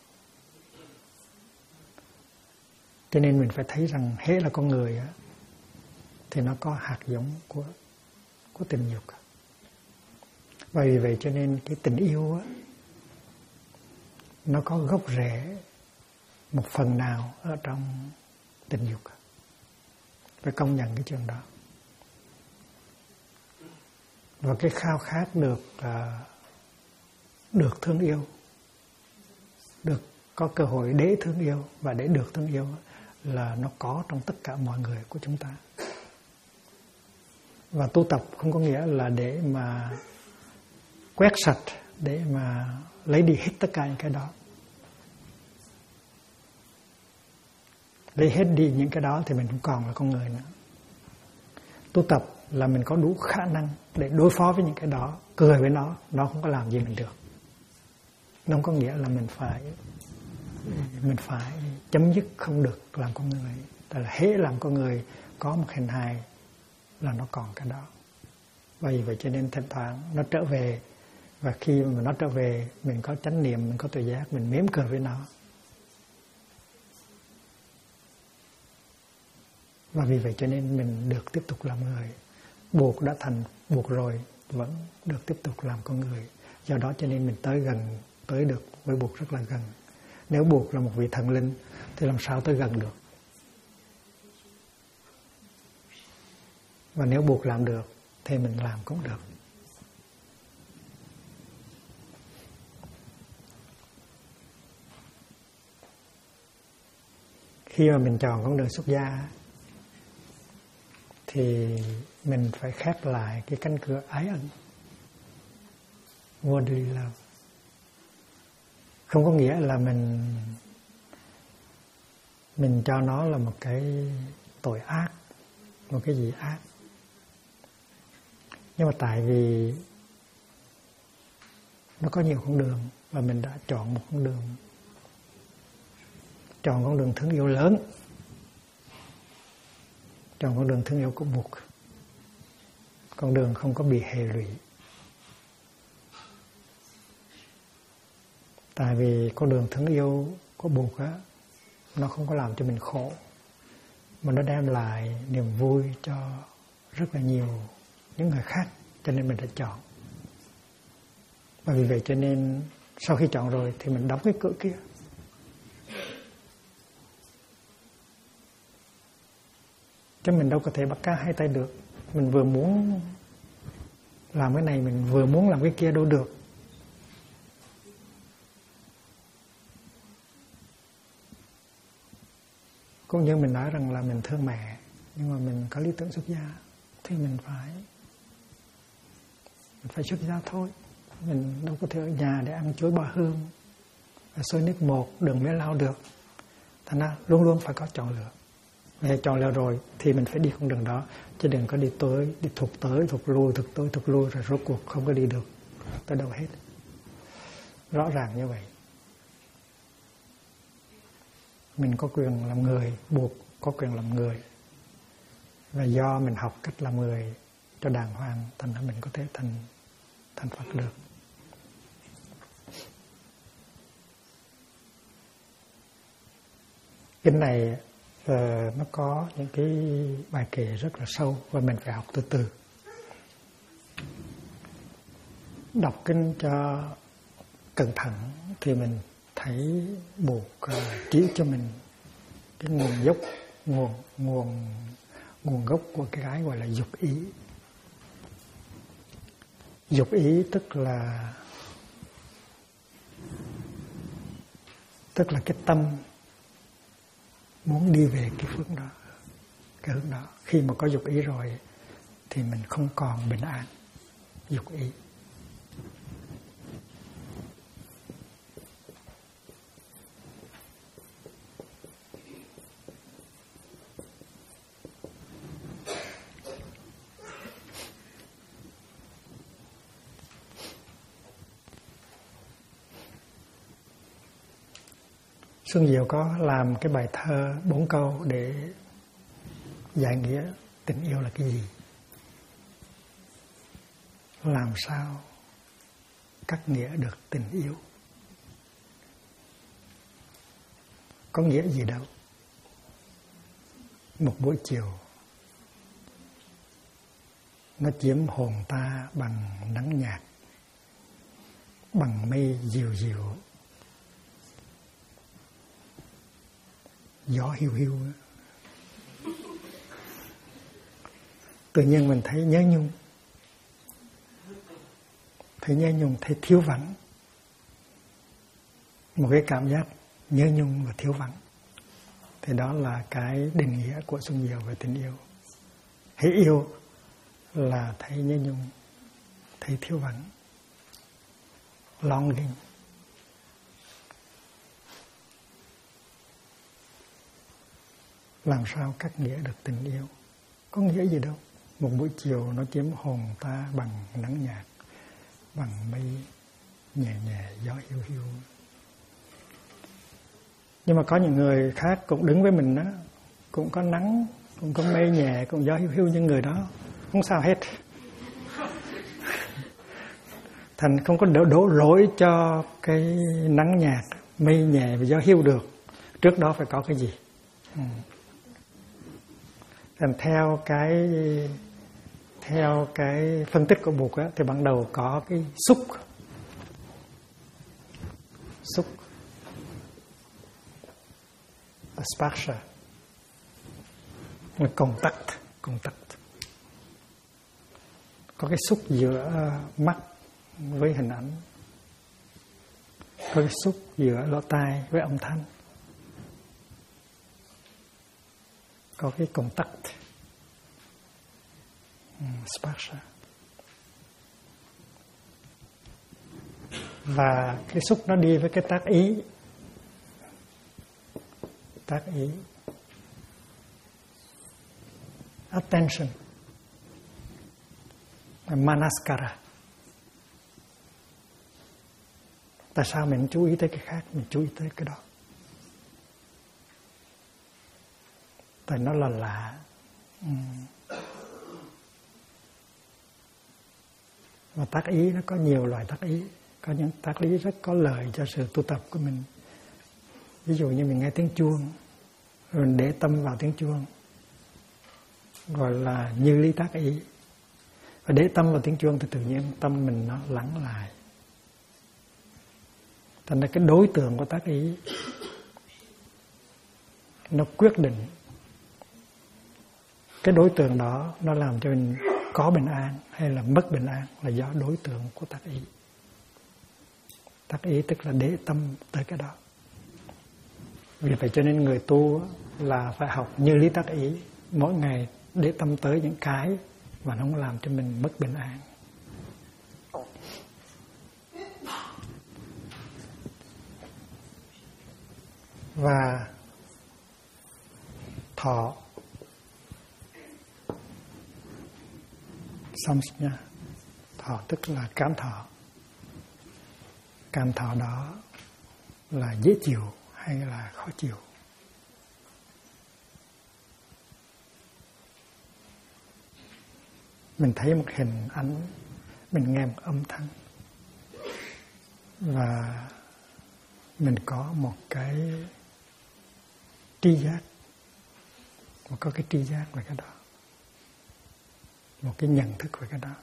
mình phải thấy rằng hễ là con người á, thì nó có hạt giống của tình dục. Và vì vậy cho nên cái tình yêu á, nó có gốc rễ một phần nào ở trong tình dục. Phải công nhận cái chuyện đó. Và cái khao khát được thương yêu, được có cơ hội để thương yêu và để được thương yêu là nó có trong tất cả mọi người của chúng ta. Và tu tập không có nghĩa là để mà quét sạch, để mà lấy đi hết tất cả những cái đó. Lấy hết đi những cái đó thì mình không còn là con người nữa. Tu tập là mình có đủ khả năng để đối phó với những cái đó, cười với nó không có làm gì mình được. Nó không có nghĩa là mình phải chấm dứt không được làm con người. Tại là hễ làm con người có một hình hài là nó còn cái đó. Và vì vậy cho nên thỉnh thoảng nó trở về, và khi mà nó trở về mình có chánh niệm, mình có tự giác, mình mỉm cười với nó. Và vì vậy cho nên mình được tiếp tục làm người. Buộc đã thành buộc rồi, vẫn được tiếp tục làm con người. Do đó cho nên mình tới được với Buộc rất là gần. Nếu Buộc là một vị thần linh thì làm sao tới gần được. Và nếu Buộc làm được thì mình làm cũng được. Khi mà mình chọn con đường xuất gia thì mình phải khép lại cái cánh cửa ái ân, worldly love. Không có nghĩa là mình cho nó là một cái tội ác, một cái gì ác. Nhưng mà tại vì nó có nhiều con đường và mình đã chọn một con đường. Chọn con đường thương yêu lớn, chọn con đường thương yêu của Bụt, con đường không có bị hệ lụy. Tại vì con đường thương yêu của Bụt á, nó không có làm cho mình khổ, mà nó đem lại niềm vui cho rất là nhiều những người khác, cho nên mình đã chọn. Và vì vậy cho nên sau khi chọn rồi thì mình đóng cái cửa kia. Chứ mình đâu có thể bắt cá hai tay được. Mình vừa muốn làm cái này, mình vừa muốn làm cái kia đâu được. Cũng như mình nói rằng là mình thương mẹ, nhưng mà mình có lý tưởng xuất gia thì mình phải xuất gia thôi. Mình đâu có thể ở nhà để ăn chuối bò hương, xôi nước một, đường mía lau được. Thành ra luôn luôn phải có chọn lựa. Và chọn lựa rồi thì mình phải đi con đường đó, chứ đừng có đi thụt tới, thụt lui rồi rốt cuộc không có đi được tới đâu hết. Rõ ràng như vậy. Mình có quyền làm người, Buộc có quyền làm người. Và do mình học cách làm người cho đàng hoàng, thành ra mình có thể thành Phật được. Kinh này nó có những cái bài kể rất là sâu và mình phải học từ từ. Đọc kinh cho cẩn thận thì mình thấy Buộc chỉ cho mình cái nguồn gốc của cái gọi là dục ý. Dục ý tức là cái tâm muốn đi về cái hướng đó, cái hướng đó. Khi mà có dục ý rồi thì mình không còn bình an. Dục ý Xuân Diệu có làm cái bài thơ 4 câu để giải nghĩa tình yêu là cái gì. Làm sao cắt nghĩa được tình yêu? Có nghĩa gì đâu. Một buổi chiều nó chiếm hồn ta bằng nắng nhạt, bằng mây dịu dịu, gió hiu hiu. Tự nhiên mình thấy nhớ nhung, thấy thiếu vắng. Một cái cảm giác nhớ nhung và thiếu vắng. Thì đó là cái định nghĩa của Xuân Diệu về tình yêu. Hãy yêu là thấy nhớ nhung, thấy thiếu vắng, longing. Làm sao cắt nghĩa được tình yêu? Có nghĩa gì đâu. Một buổi chiều nó chiếm hồn ta bằng nắng nhạt, bằng mây nhẹ nhẹ, gió hiu hiu. Nhưng mà có những người khác cũng đứng với mình đó, cũng có nắng, cũng có mây nhẹ, cũng gió hiu hiu, nhưng người đó không sao hết. Thành không có đổ lỗi cho cái nắng nhạt, mây nhẹ và gió hiu được. Trước đó phải có cái gì? Thành theo cái phân tích của Bụt á, thì ban đầu có cái xúc sparsha, contact, có cái xúc giữa mắt với hình ảnh, có cái xúc giữa lỗ tai với âm thanh, có cái contact, sparsha. Và cái xúc nó đi với cái tác ý, attention, manaskara. Tại sao mình chú ý tới cái khác, mình chú ý tới cái đó? Tại nó là lạ. Và tác ý nó có nhiều loại tác ý. Có những tác ý rất có lợi cho sự tu tập của mình. Ví dụ như mình nghe tiếng chuông, rồi mình để tâm vào tiếng chuông, gọi là như lý tác ý. Và để tâm vào tiếng chuông thì tự nhiên tâm mình nó lắng lại. Thành ra cái đối tượng của tác ý nó quyết định cái đối tượng đó nó làm cho mình có bình an hay là mất bình an là do đối tượng của tác ý. Tác ý tức là để tâm tới cái đó. Vì vậy cho nên người tu là phải học như lý tác ý, mỗi ngày để tâm tới những cái mà nó không làm cho mình mất bình an. Và thọ, samsnya, thọ tức là cảm thọ. Cảm thọ đó là dễ chịu hay là khó chịu. Mình thấy một hình ảnh, mình nghe một âm thanh, và mình có một cái tri giác, có cái tri giác về cái đó, một cái nhận thức về cái đó.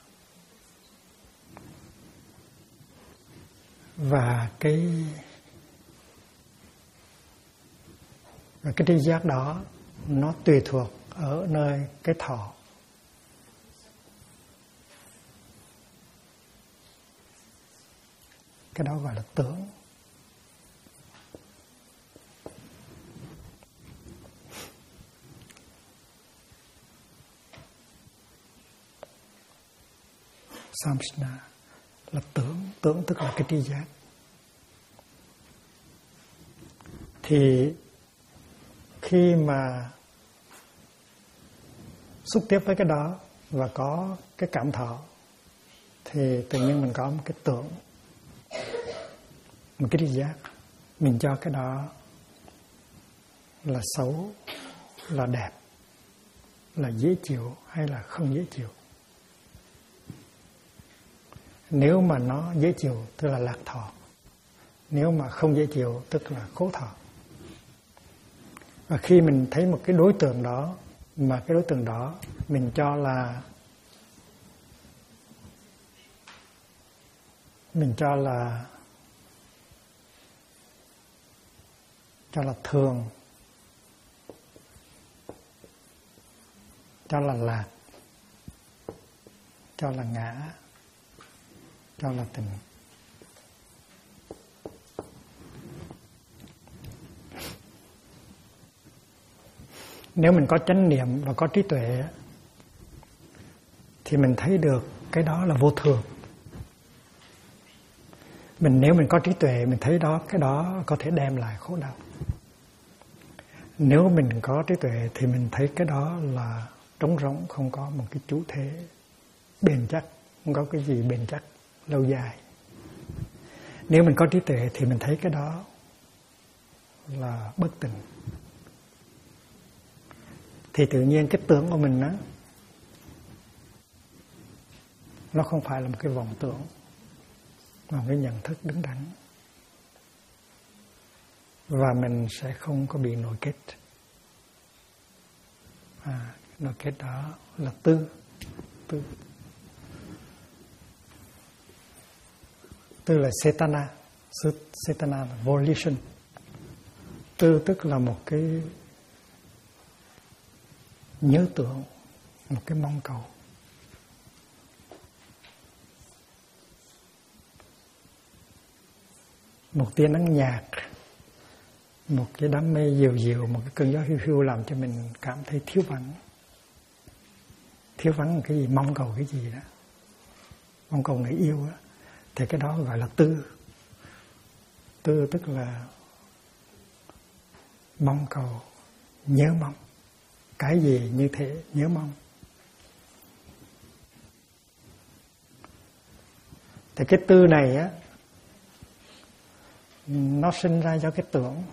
Và cái tri giác đó nó tùy thuộc ở nơi cái thọ. Cái đó gọi là tưởng. Samsna là tưởng tức là cái tri giác. Thì khi mà xúc tiếp với cái đó và có cái cảm thọ thì tự nhiên mình có một cái tưởng, một cái tri giác, mình cho cái đó là xấu, là đẹp, là dễ chịu hay là không dễ chịu. Nếu mà nó dễ chịu tức là lạc thọ, nếu mà không dễ chịu tức là khổ thọ. Và khi mình thấy một cái đối tượng đó, mà cái đối tượng đó mình cho là thường, cho là lạc, cho là ngã, cho là tình. Nếu mình có chánh niệm và có trí tuệ thì mình thấy được cái đó là vô thường. Nếu mình có trí tuệ mình thấy cái đó có thể đem lại khổ đau. Nếu mình có trí tuệ thì mình thấy cái đó là trống rỗng, không có một cái chủ thể bền chắc, không có cái gì bền chắc lâu dài. Nếu mình có trí tuệ thì mình thấy cái đó là bất tịnh. Thì tự nhiên cái tưởng của mình đó, nó không phải là một cái vọng tưởng, mà một cái nhận thức đứng đắn. Và mình sẽ không có bị nội kết. Nội kết đó là tư. Tư là cetana. Cetana là volition. Tư tức là một cái nhớ tưởng, một cái mong cầu. Một tia nắng nhạt, một cái đám mây dịu dịu, một cái cơn gió hiu hiu làm cho mình cảm thấy thiếu vắng. Thiếu vắng cái gì, mong cầu cái gì đó, mong cầu người yêu đó. Thì cái đó gọi là tư. Tư tức là mong cầu, nhớ mong. Cái gì như thế, nhớ mong. Thì cái tư này á, nó sinh ra do cái tưởng.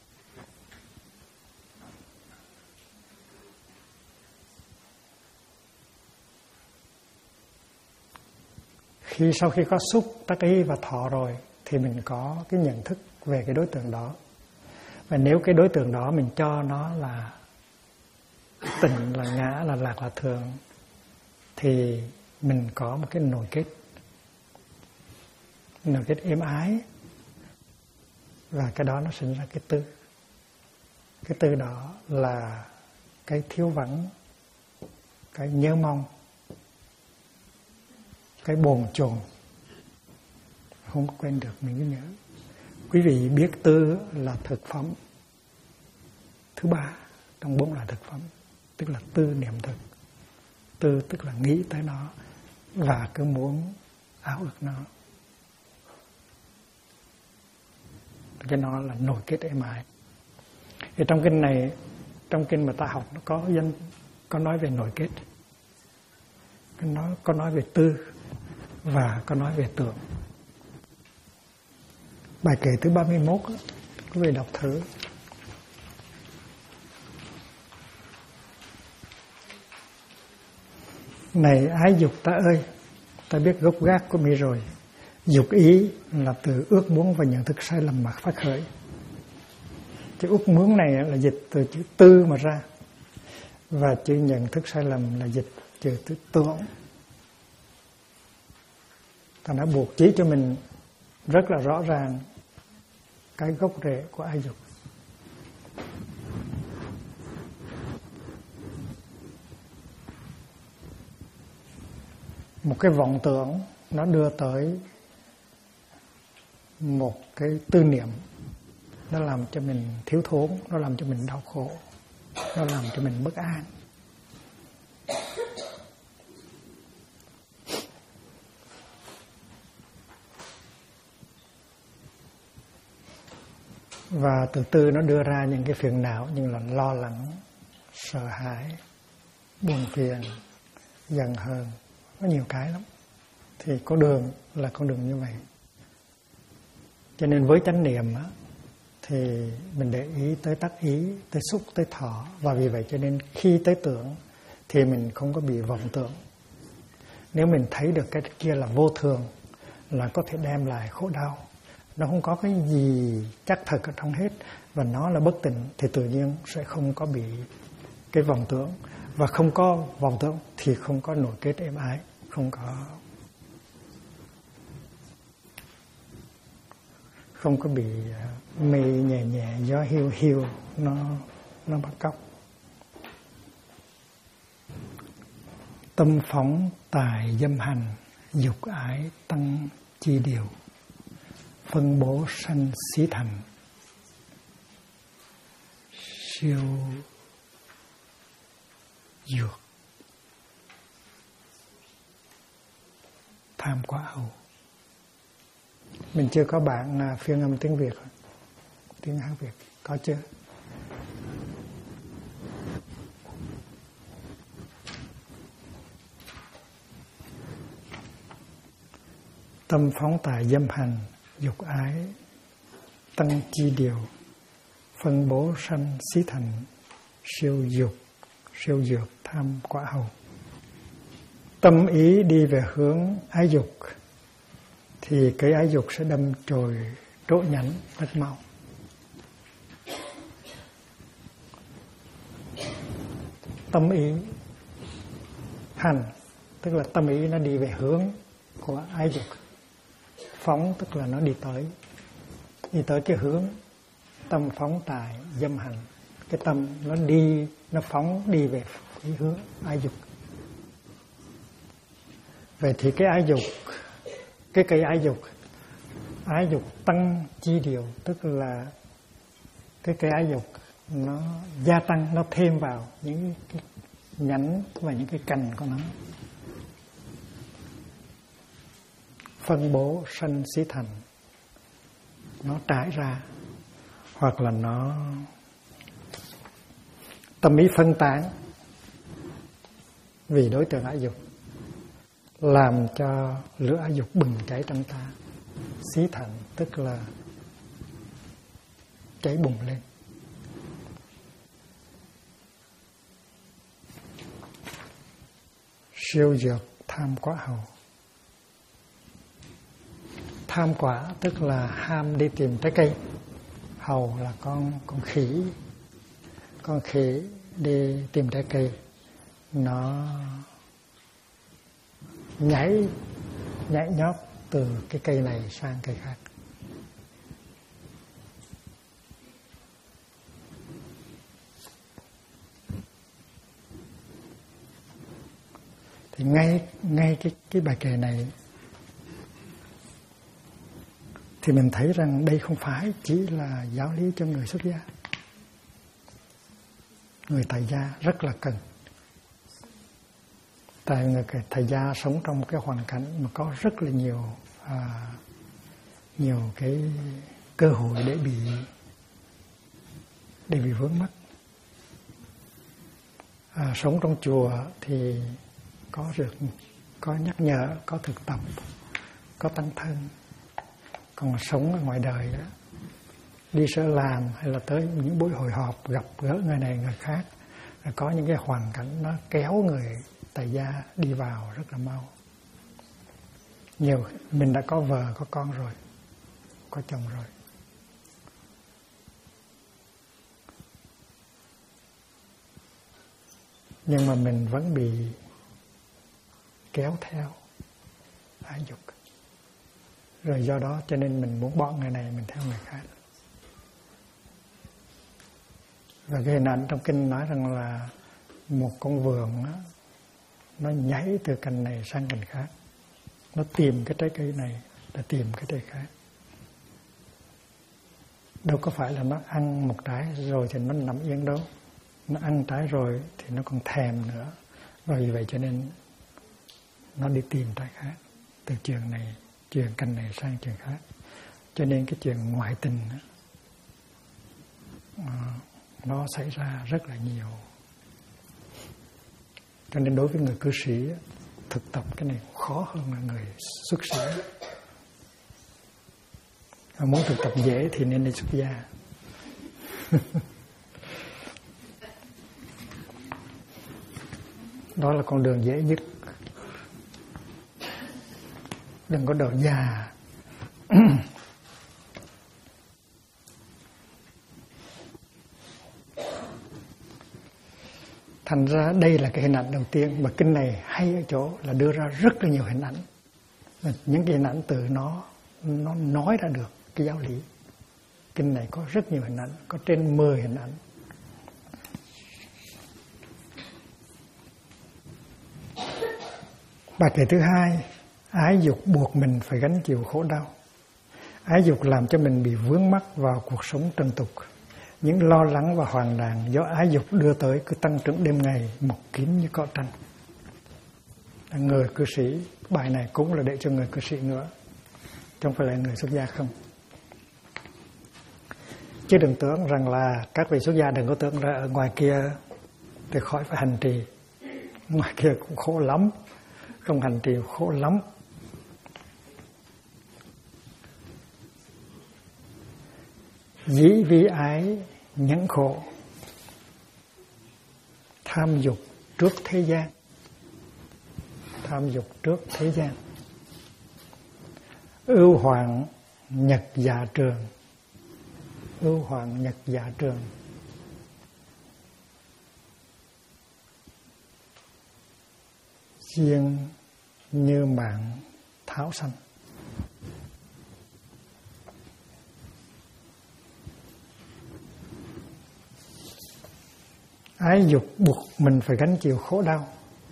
Sau khi có xúc, tác ý và thọ rồi thì mình có cái nhận thức về cái đối tượng đó. Và nếu cái đối tượng đó mình cho nó là tịnh, là ngã, là lạc, là thường, thì mình có một cái nội kết êm ái. Và cái đó nó sinh ra cái tư. Cái tư đó là cái thiếu vắng, cái nhớ mong, cái bồn chồn, không có quên được mình nhớ. Quý vị biết tư là thực phẩm thứ ba trong 4 loại thực phẩm, tức là tư niệm thực. Tư tức là nghĩ tới nó và cứ muốn ảo ước nó. Cái nó là nội kết êm ái. Thì trong kinh này, trong kinh mà ta học nó có nói về nội kết, nó có nói về tư và có nói về tưởng. Bài kệ thứ 31 đó, quý vị đọc thử. Này ái dục ta ơi, ta biết gốc gác của mi rồi. Dục ý là từ ước muốn và nhận thức sai lầm mà phát khởi. Chữ ước muốn này là dịch từ chữ tư mà ra, và chữ nhận thức sai lầm là dịch từ chữ tưởng. Ta đã buộc chỉ cho mình rất là rõ ràng cái gốc rễ của ái dục. Một cái vọng tưởng nó đưa tới một cái tư niệm, nó làm cho mình thiếu thốn, nó làm cho mình đau khổ, nó làm cho mình bất an. Và từ từ nó đưa ra những cái phiền não như là lo lắng, sợ hãi, buồn phiền, giận hờn, có nhiều cái lắm. Thì con đường là con đường như vậy. Cho nên với chánh niệm á, thì mình để ý tới tác ý, tới xúc, tới thọ. Và vì vậy cho nên khi tới tưởng thì mình không có bị vọng tưởng. Nếu mình thấy được cái kia là vô thường, là có thể đem lại khổ đau, nó không có cái gì chắc thật ở trong hết, và nó là bất tịnh, thì tự nhiên sẽ không có bị cái vọng tưởng. Và không có vọng tưởng thì không có nổi kết êm ái, không có bị mây nhẹ nhẹ, gió hiu hiu nó bắt cóc. Tâm phóng tài dâm hành, dục ái tăng chi điều, phân bố sanh xí thành, siêu dược tham quá âu. Mình chưa có bản phiên âm tiếng Việt, tiếng Hán Việt có chưa? Tâm phóng tài dâm hành, dục ái tăng chi điều, phân bố sanh xí thành, siêu dược tham quả hầu. Tâm ý đi về hướng ái dục thì cái ái dục sẽ đâm chồi trổ nhánh rất mau. Tâm ý hành tức là tâm ý nó đi về hướng của ái dục. Phóng tức là nó đi tới cái hướng. Tâm phóng tài dâm hành, cái tâm nó phóng đi về cái hướng ái dục. Vậy thì cái ái dục, cái cây ái dục tăng chi điều, tức là cái cây ái dục nó gia tăng, nó thêm vào những cái nhánh và những cái cành của nó. Phân bố sanh xí thành, nó trải ra, hoặc là nó tâm ý phân tán vì đối tượng ái dục, làm cho lửa ái dục bừng cháy trong ta. Xí thành tức là cháy bùng lên. Siêu dược tham quả hầu. Tham quả tức là ham đi tìm trái cây. Hầu là con khỉ. Con khỉ đi tìm trái cây, nó nhảy nhót từ cái cây này sang cây khác. Thì ngay cái bài kệ này thì mình thấy rằng đây không phải chỉ là giáo lý cho người xuất gia. Người tại gia rất là cần. Tại người thầy gia sống trong cái hoàn cảnh mà có rất là nhiều cái cơ hội để bị vướng mắc. Sống trong chùa thì có nhắc nhở, có thực tập, có tăng thân. Còn sống ở ngoài đời đó, đi sở làm hay là tới những buổi hội họp gặp gỡ người này người khác, có những cái hoàn cảnh nó kéo người tại gia đi vào rất là mau. Mình đã có vợ, có con rồi, có chồng rồi. Nhưng mà mình vẫn bị kéo theo ái dục. Rồi do đó cho nên mình muốn bỏ người này, mình theo người khác. Và cái hình ảnh trong kinh nói rằng là một con vượn đó, nó nhảy từ cành này sang cành khác. Nó tìm cái trái cây này để tìm cái trái khác. Đâu có phải là nó ăn một trái rồi thì nó nằm yên đâu. Nó ăn trái rồi thì nó còn thèm nữa. Và vì vậy cho nên nó đi tìm trái khác. Từ trường này, trường cành này sang trường khác. Cho nên cái chuyện ngoại tình đó, nó xảy ra rất là nhiều. Cho nên đối với người cư sĩ, thực tập cái này khó hơn là người xuất sĩ. Muốn thực tập dễ thì nên đi xuất gia. Đó là con đường dễ nhất. Đừng có đợi già. Thành ra đây là cái hình ảnh đầu tiên. Mà kinh này hay ở chỗ là đưa ra rất là nhiều hình ảnh. Và những cái hình ảnh từ nó nói ra được cái giáo lý. Kinh này có rất nhiều hình ảnh, có trên 10 hình ảnh. Bài kệ thứ hai, ái dục buộc mình phải gánh chịu khổ đau. Ái dục làm cho mình bị vướng mắc vào cuộc sống trần tục. Những lo lắng và hoang đàn do ái dục đưa tới cứ tăng trưởng đêm ngày, một kín như cỏ tranh. Người cư sĩ, bài này cũng là để cho người cư sĩ nữa, chứ không phải là người xuất gia không. Chứ đừng tưởng rằng là các vị xuất gia đừng có tưởng là ở ngoài kia thì khỏi phải hành trì. Ngoài kia cũng khổ lắm, không hành trì khổ lắm. Dĩ vi ái nhẫn khổ, tham dục trước thế gian. Tham dục trước thế gian. Ưu hoạn nhật dạ trường. Ưu hoạn nhật dạ trường. Chiên như mạng tháo xanh. Ái dục buộc mình phải gánh chịu khổ đau.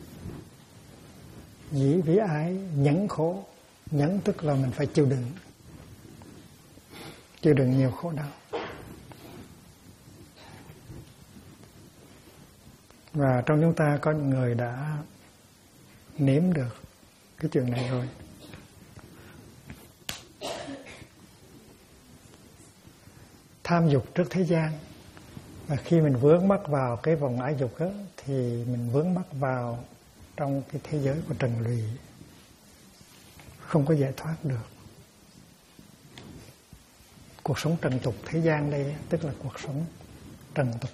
Dĩ vĩ ái nhẫn khổ. Nhẫn tức là mình phải chịu đựng. Chịu đựng nhiều khổ đau. Và trong chúng ta có những người đã nếm được cái chuyện này rồi. Tham dục trước thế gian. Và khi mình vướng mắc vào cái vòng ái dục đó, thì mình vướng mắc vào trong cái thế giới của trần lụy, không có giải thoát được. Cuộc sống trần tục thế gian đây tức là cuộc sống trần tục.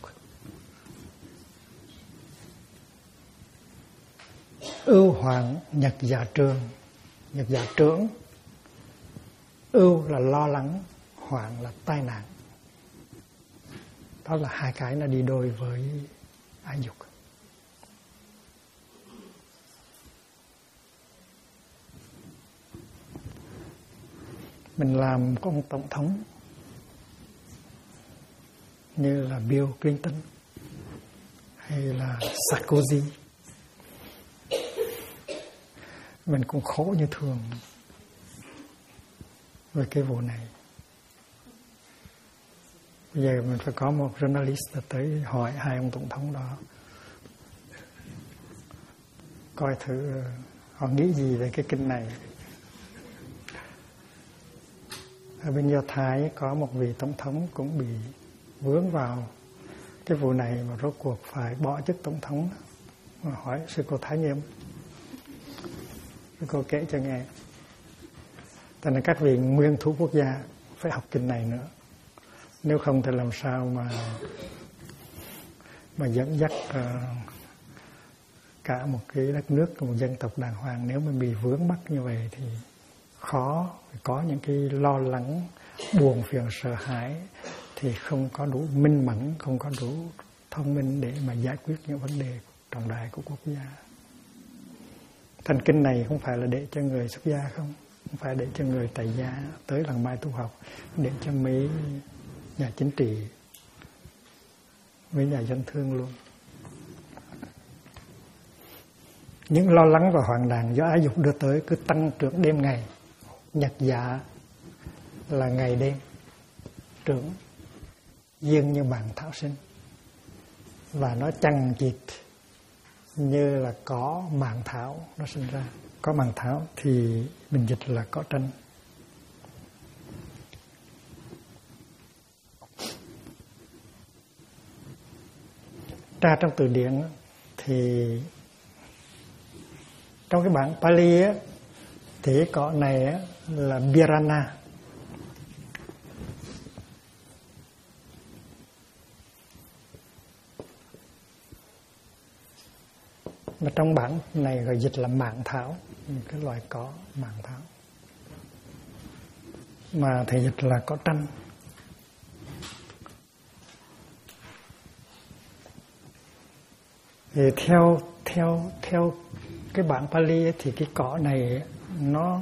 Ưu hoạn nhật dạ trường. Nhật dạ trưởng. Ưu là lo lắng, hoạn là tai nạn. Đó là hai cái nó đi đôi với ái dục. Mình làm có ông tổng thống như là Bill Clinton hay là Sarkozy, mình cũng khổ như thường với cái vụ này. Bây giờ mình phải có một journalist tới hỏi hai ông tổng thống đó, coi thử họ nghĩ gì về cái kinh này. Ở bên Do Thái có một vị tổng thống cũng bị vướng vào cái vụ này mà rốt cuộc phải bỏ chức tổng thống. Mà hỏi sư cô Thái Nghiêm, sư cô kể cho nghe. Tại nên các vị nguyên thủ quốc gia phải học kinh này nữa. Nếu không thì làm sao mà dẫn dắt cả một cái đất nước, một dân tộc đàng hoàng. Nếu mình bị vướng mắc như vậy thì khó, có những cái lo lắng, buồn phiền, sợ hãi thì không có đủ minh mẫn, không có đủ thông minh để mà giải quyết những vấn đề trọng đại của quốc gia. Thành kinh này không phải là để cho người xuất gia không phải để cho người tại gia tới làng Mai tu học, để cho mấy nhà chính trị, mấy nhà dân thương luôn. Những lo lắng và hoang đàn do ái dục đưa tới cứ tăng trưởng đêm ngày. Nhật dạ là ngày đêm trưởng, dường như bạn thảo sinh, và nó chằng chịt như là có màng thảo nó sinh ra. Có màng thảo thì mình dịch là có tranh. Tra trong từ điển thì trong cái bản Pali á, thì cái cỏ này á, là Birana. mà trong bản này gọi dịch là mạn thảo, cái loài cỏ mạn thảo, mà thầy dịch là cỏ tranh. Thì theo cái bản Pali ấy, thì cái cỏ này nó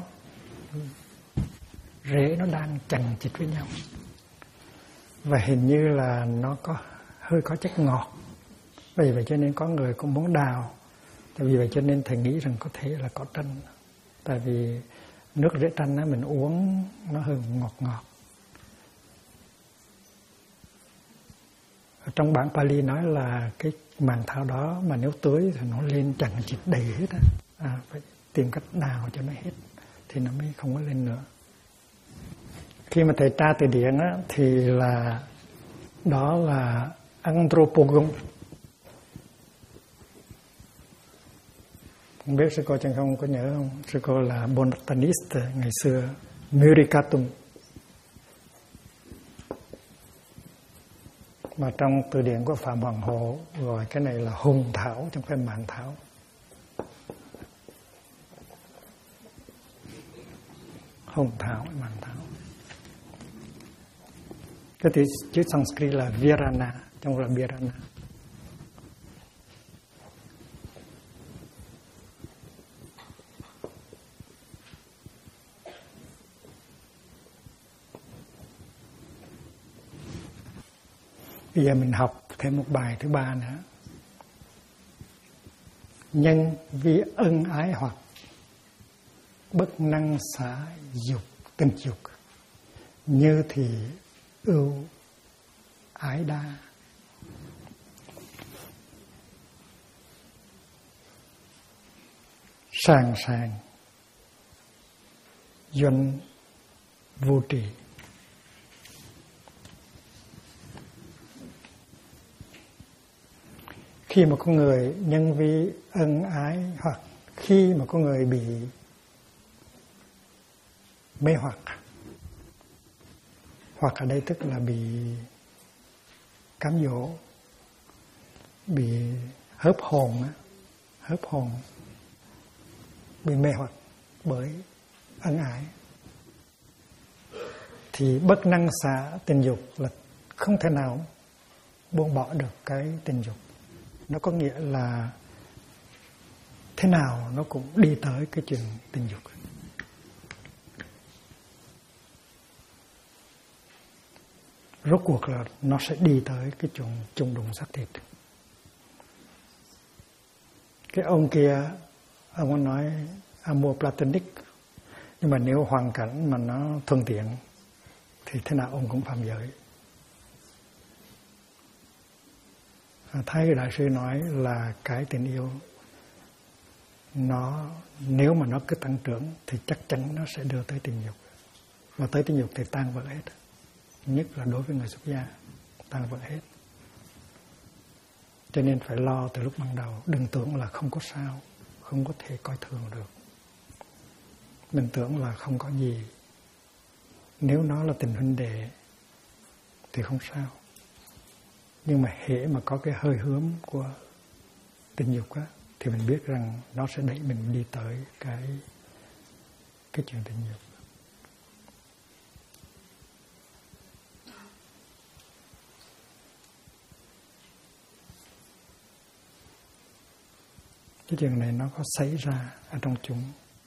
rễ nó đang chằng chịt với nhau, và hình như là nó hơi có chất ngọt. Vì vậy cho nên có người cũng muốn đào. Tại vì vậy cho nên thầy nghĩ rằng có thể là cỏ tranh. Tại vì nước rễ tranh á, mình uống nó hơi ngọt ngọt. Ở trong bản Pali nói là cái màng thảo đó mà nếu tưới thì nó lên chẳng chịt đầy hết á. Phải tìm cách đào cho nó hết thì nó mới không có lên nữa. Khi mà thầy tra từ điển á, thì là đó là Anthropogon. Không biết sư cô chẳng không có nhớ không? Sư cô là botanist ngày xưa, Muricatum. Mà trong từ điển của Phạm Hoàng Hộ gọi cái này là hùng thảo, chứ không phải mạn thảo. Hùng thảo, mạn thảo. Cái chữ Sanskrit là Virana, trong là Virana. Bây giờ mình học thêm một bài thứ ba nữa. Nhân vì ân ái hoặc bất năng xả dục tình dục, như thì ưu ái đa. Sàng sàng doanh vô trì. Khi mà con người nhân vi ân ái, hoặc khi mà con người bị mê hoặc ở đây tức là bị cám dỗ, bị hớp hồn, bị mê hoặc bởi ân ái, thì bất năng xả tình dục, là không thể nào buông bỏ được cái tình dục. Nó có nghĩa là thế nào nó cũng đi tới cái chuyện tình dục. Rốt cuộc là nó sẽ đi tới cái chuyện chung đụng xác thịt. Cái ông kia, ông có nói amour platonic, nhưng mà nếu hoàn cảnh mà nó thuận tiện thì thế nào ông cũng phạm giới. Thái Đại Sư nói là cái tình yêu nó, nếu mà nó cứ tăng trưởng thì chắc chắn nó sẽ đưa tới tình dục. Và tới tình dục thì tan vỡ hết. Nhất là đối với người xuất gia, tan vỡ hết. Cho nên phải lo từ lúc ban đầu. Đừng tưởng là không có sao, không có thể coi thường được. Mình tưởng là không có gì. Nếu nó là tình huynh đệ thì không sao. Nhưng mà hễ mà có cái hơi hướng của tình dục á, thì mình biết rằng nó sẽ đẩy mình đi tới cái chuyện tình dục. Cái chuyện này nó có xảy ra ở trong chúng.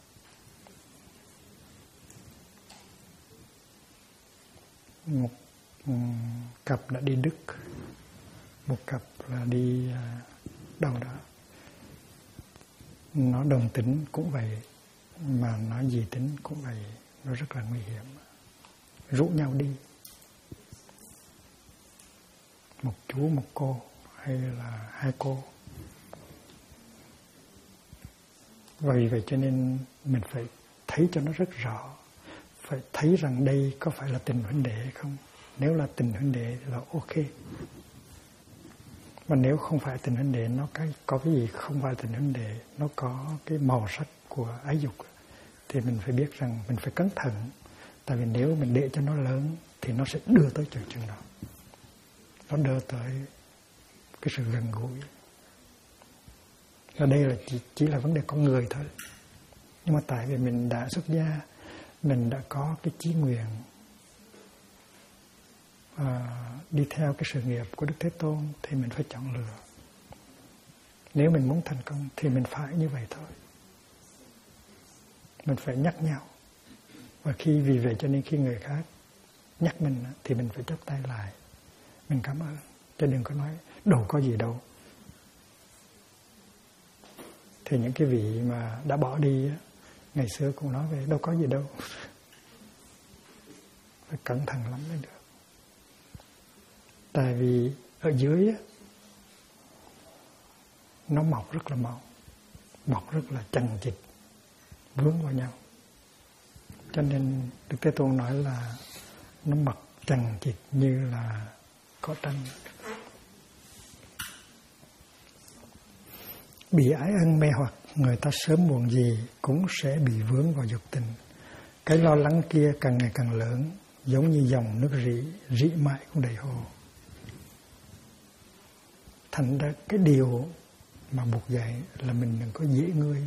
Một cặp đã đi Đức, một cặp là đi đâu đó. Nó đồng tính cũng vậy, mà nó dị tính cũng vậy, nó rất là nguy hiểm. Rủ nhau đi, một chú một cô hay là hai cô. Vì vậy cho nên mình phải thấy cho nó rất rõ, phải thấy rằng đây có phải là tình huynh đệ hay không. Nếu là tình huynh đệ là ok. Mà nếu không phải tình huynh đệ, nó có cái gì không phải tình huynh đệ, nó có cái màu sắc của ái dục, thì mình phải biết rằng mình phải cẩn thận. Tại vì nếu mình để cho nó lớn thì nó sẽ đưa tới chừng đó. Nó đưa tới cái sự gần gũi. Ở đây là chỉ là vấn đề con người thôi. Nhưng mà tại vì mình đã xuất gia, mình đã có cái chí nguyện đi theo cái sự nghiệp của Đức Thế Tôn, thì mình phải chọn lựa. Nếu mình muốn thành công thì mình phải như vậy thôi. Mình phải nhắc nhau. Và vì vậy cho nên khi người khác nhắc mình thì mình phải chắp tay lại, mình cảm ơn, chứ đừng có nói đâu có gì đâu. Thì những cái vị mà đã bỏ đi ngày xưa cũng nói về đâu có gì đâu. Phải cẩn thận lắm mới được. Tại vì ở dưới nó mọc rất là mau, mọc rất là chằng chịt, vướng vào nhau. Cho nên Đức Thế Tôn nói là nó mọc chằng chịt như là có tranh. Bị ái ân mê hoặc, người ta sớm muộn gì cũng sẽ bị vướng vào dục tình. Cái lo lắng kia càng ngày càng lớn, giống như dòng nước rỉ mãi cũng đầy hồ. Thành ra cái điều mà buộc dạy là mình đừng có dễ ngươi,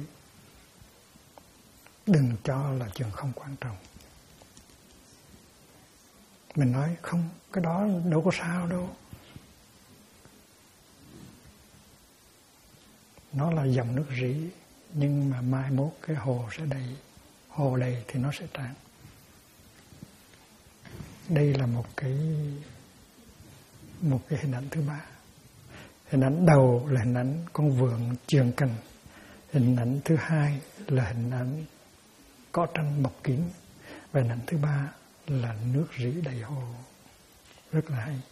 đừng cho là chuyện không quan trọng. Mình nói không, cái đó đâu có sao đâu. Nó là dòng nước rỉ, nhưng mà mai mốt cái hồ sẽ đầy. Hồ đầy thì nó sẽ tràn. Đây là một cái hình ảnh thứ ba. Hình ảnh đầu là hình ảnh con vượn chườn cành. Hình ảnh thứ hai là hình ảnh có tranh bọc kín. Và hình ảnh thứ ba là nước rỉ đầy hồ. Rất là hay.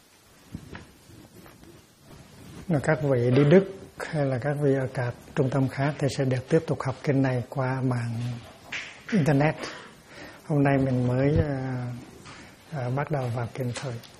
Và các vị đi Đức hay là các vị ở các trung tâm khác thì sẽ được tiếp tục học kinh này qua mạng Internet. Hôm nay mình mới bắt đầu vào kinh thôi.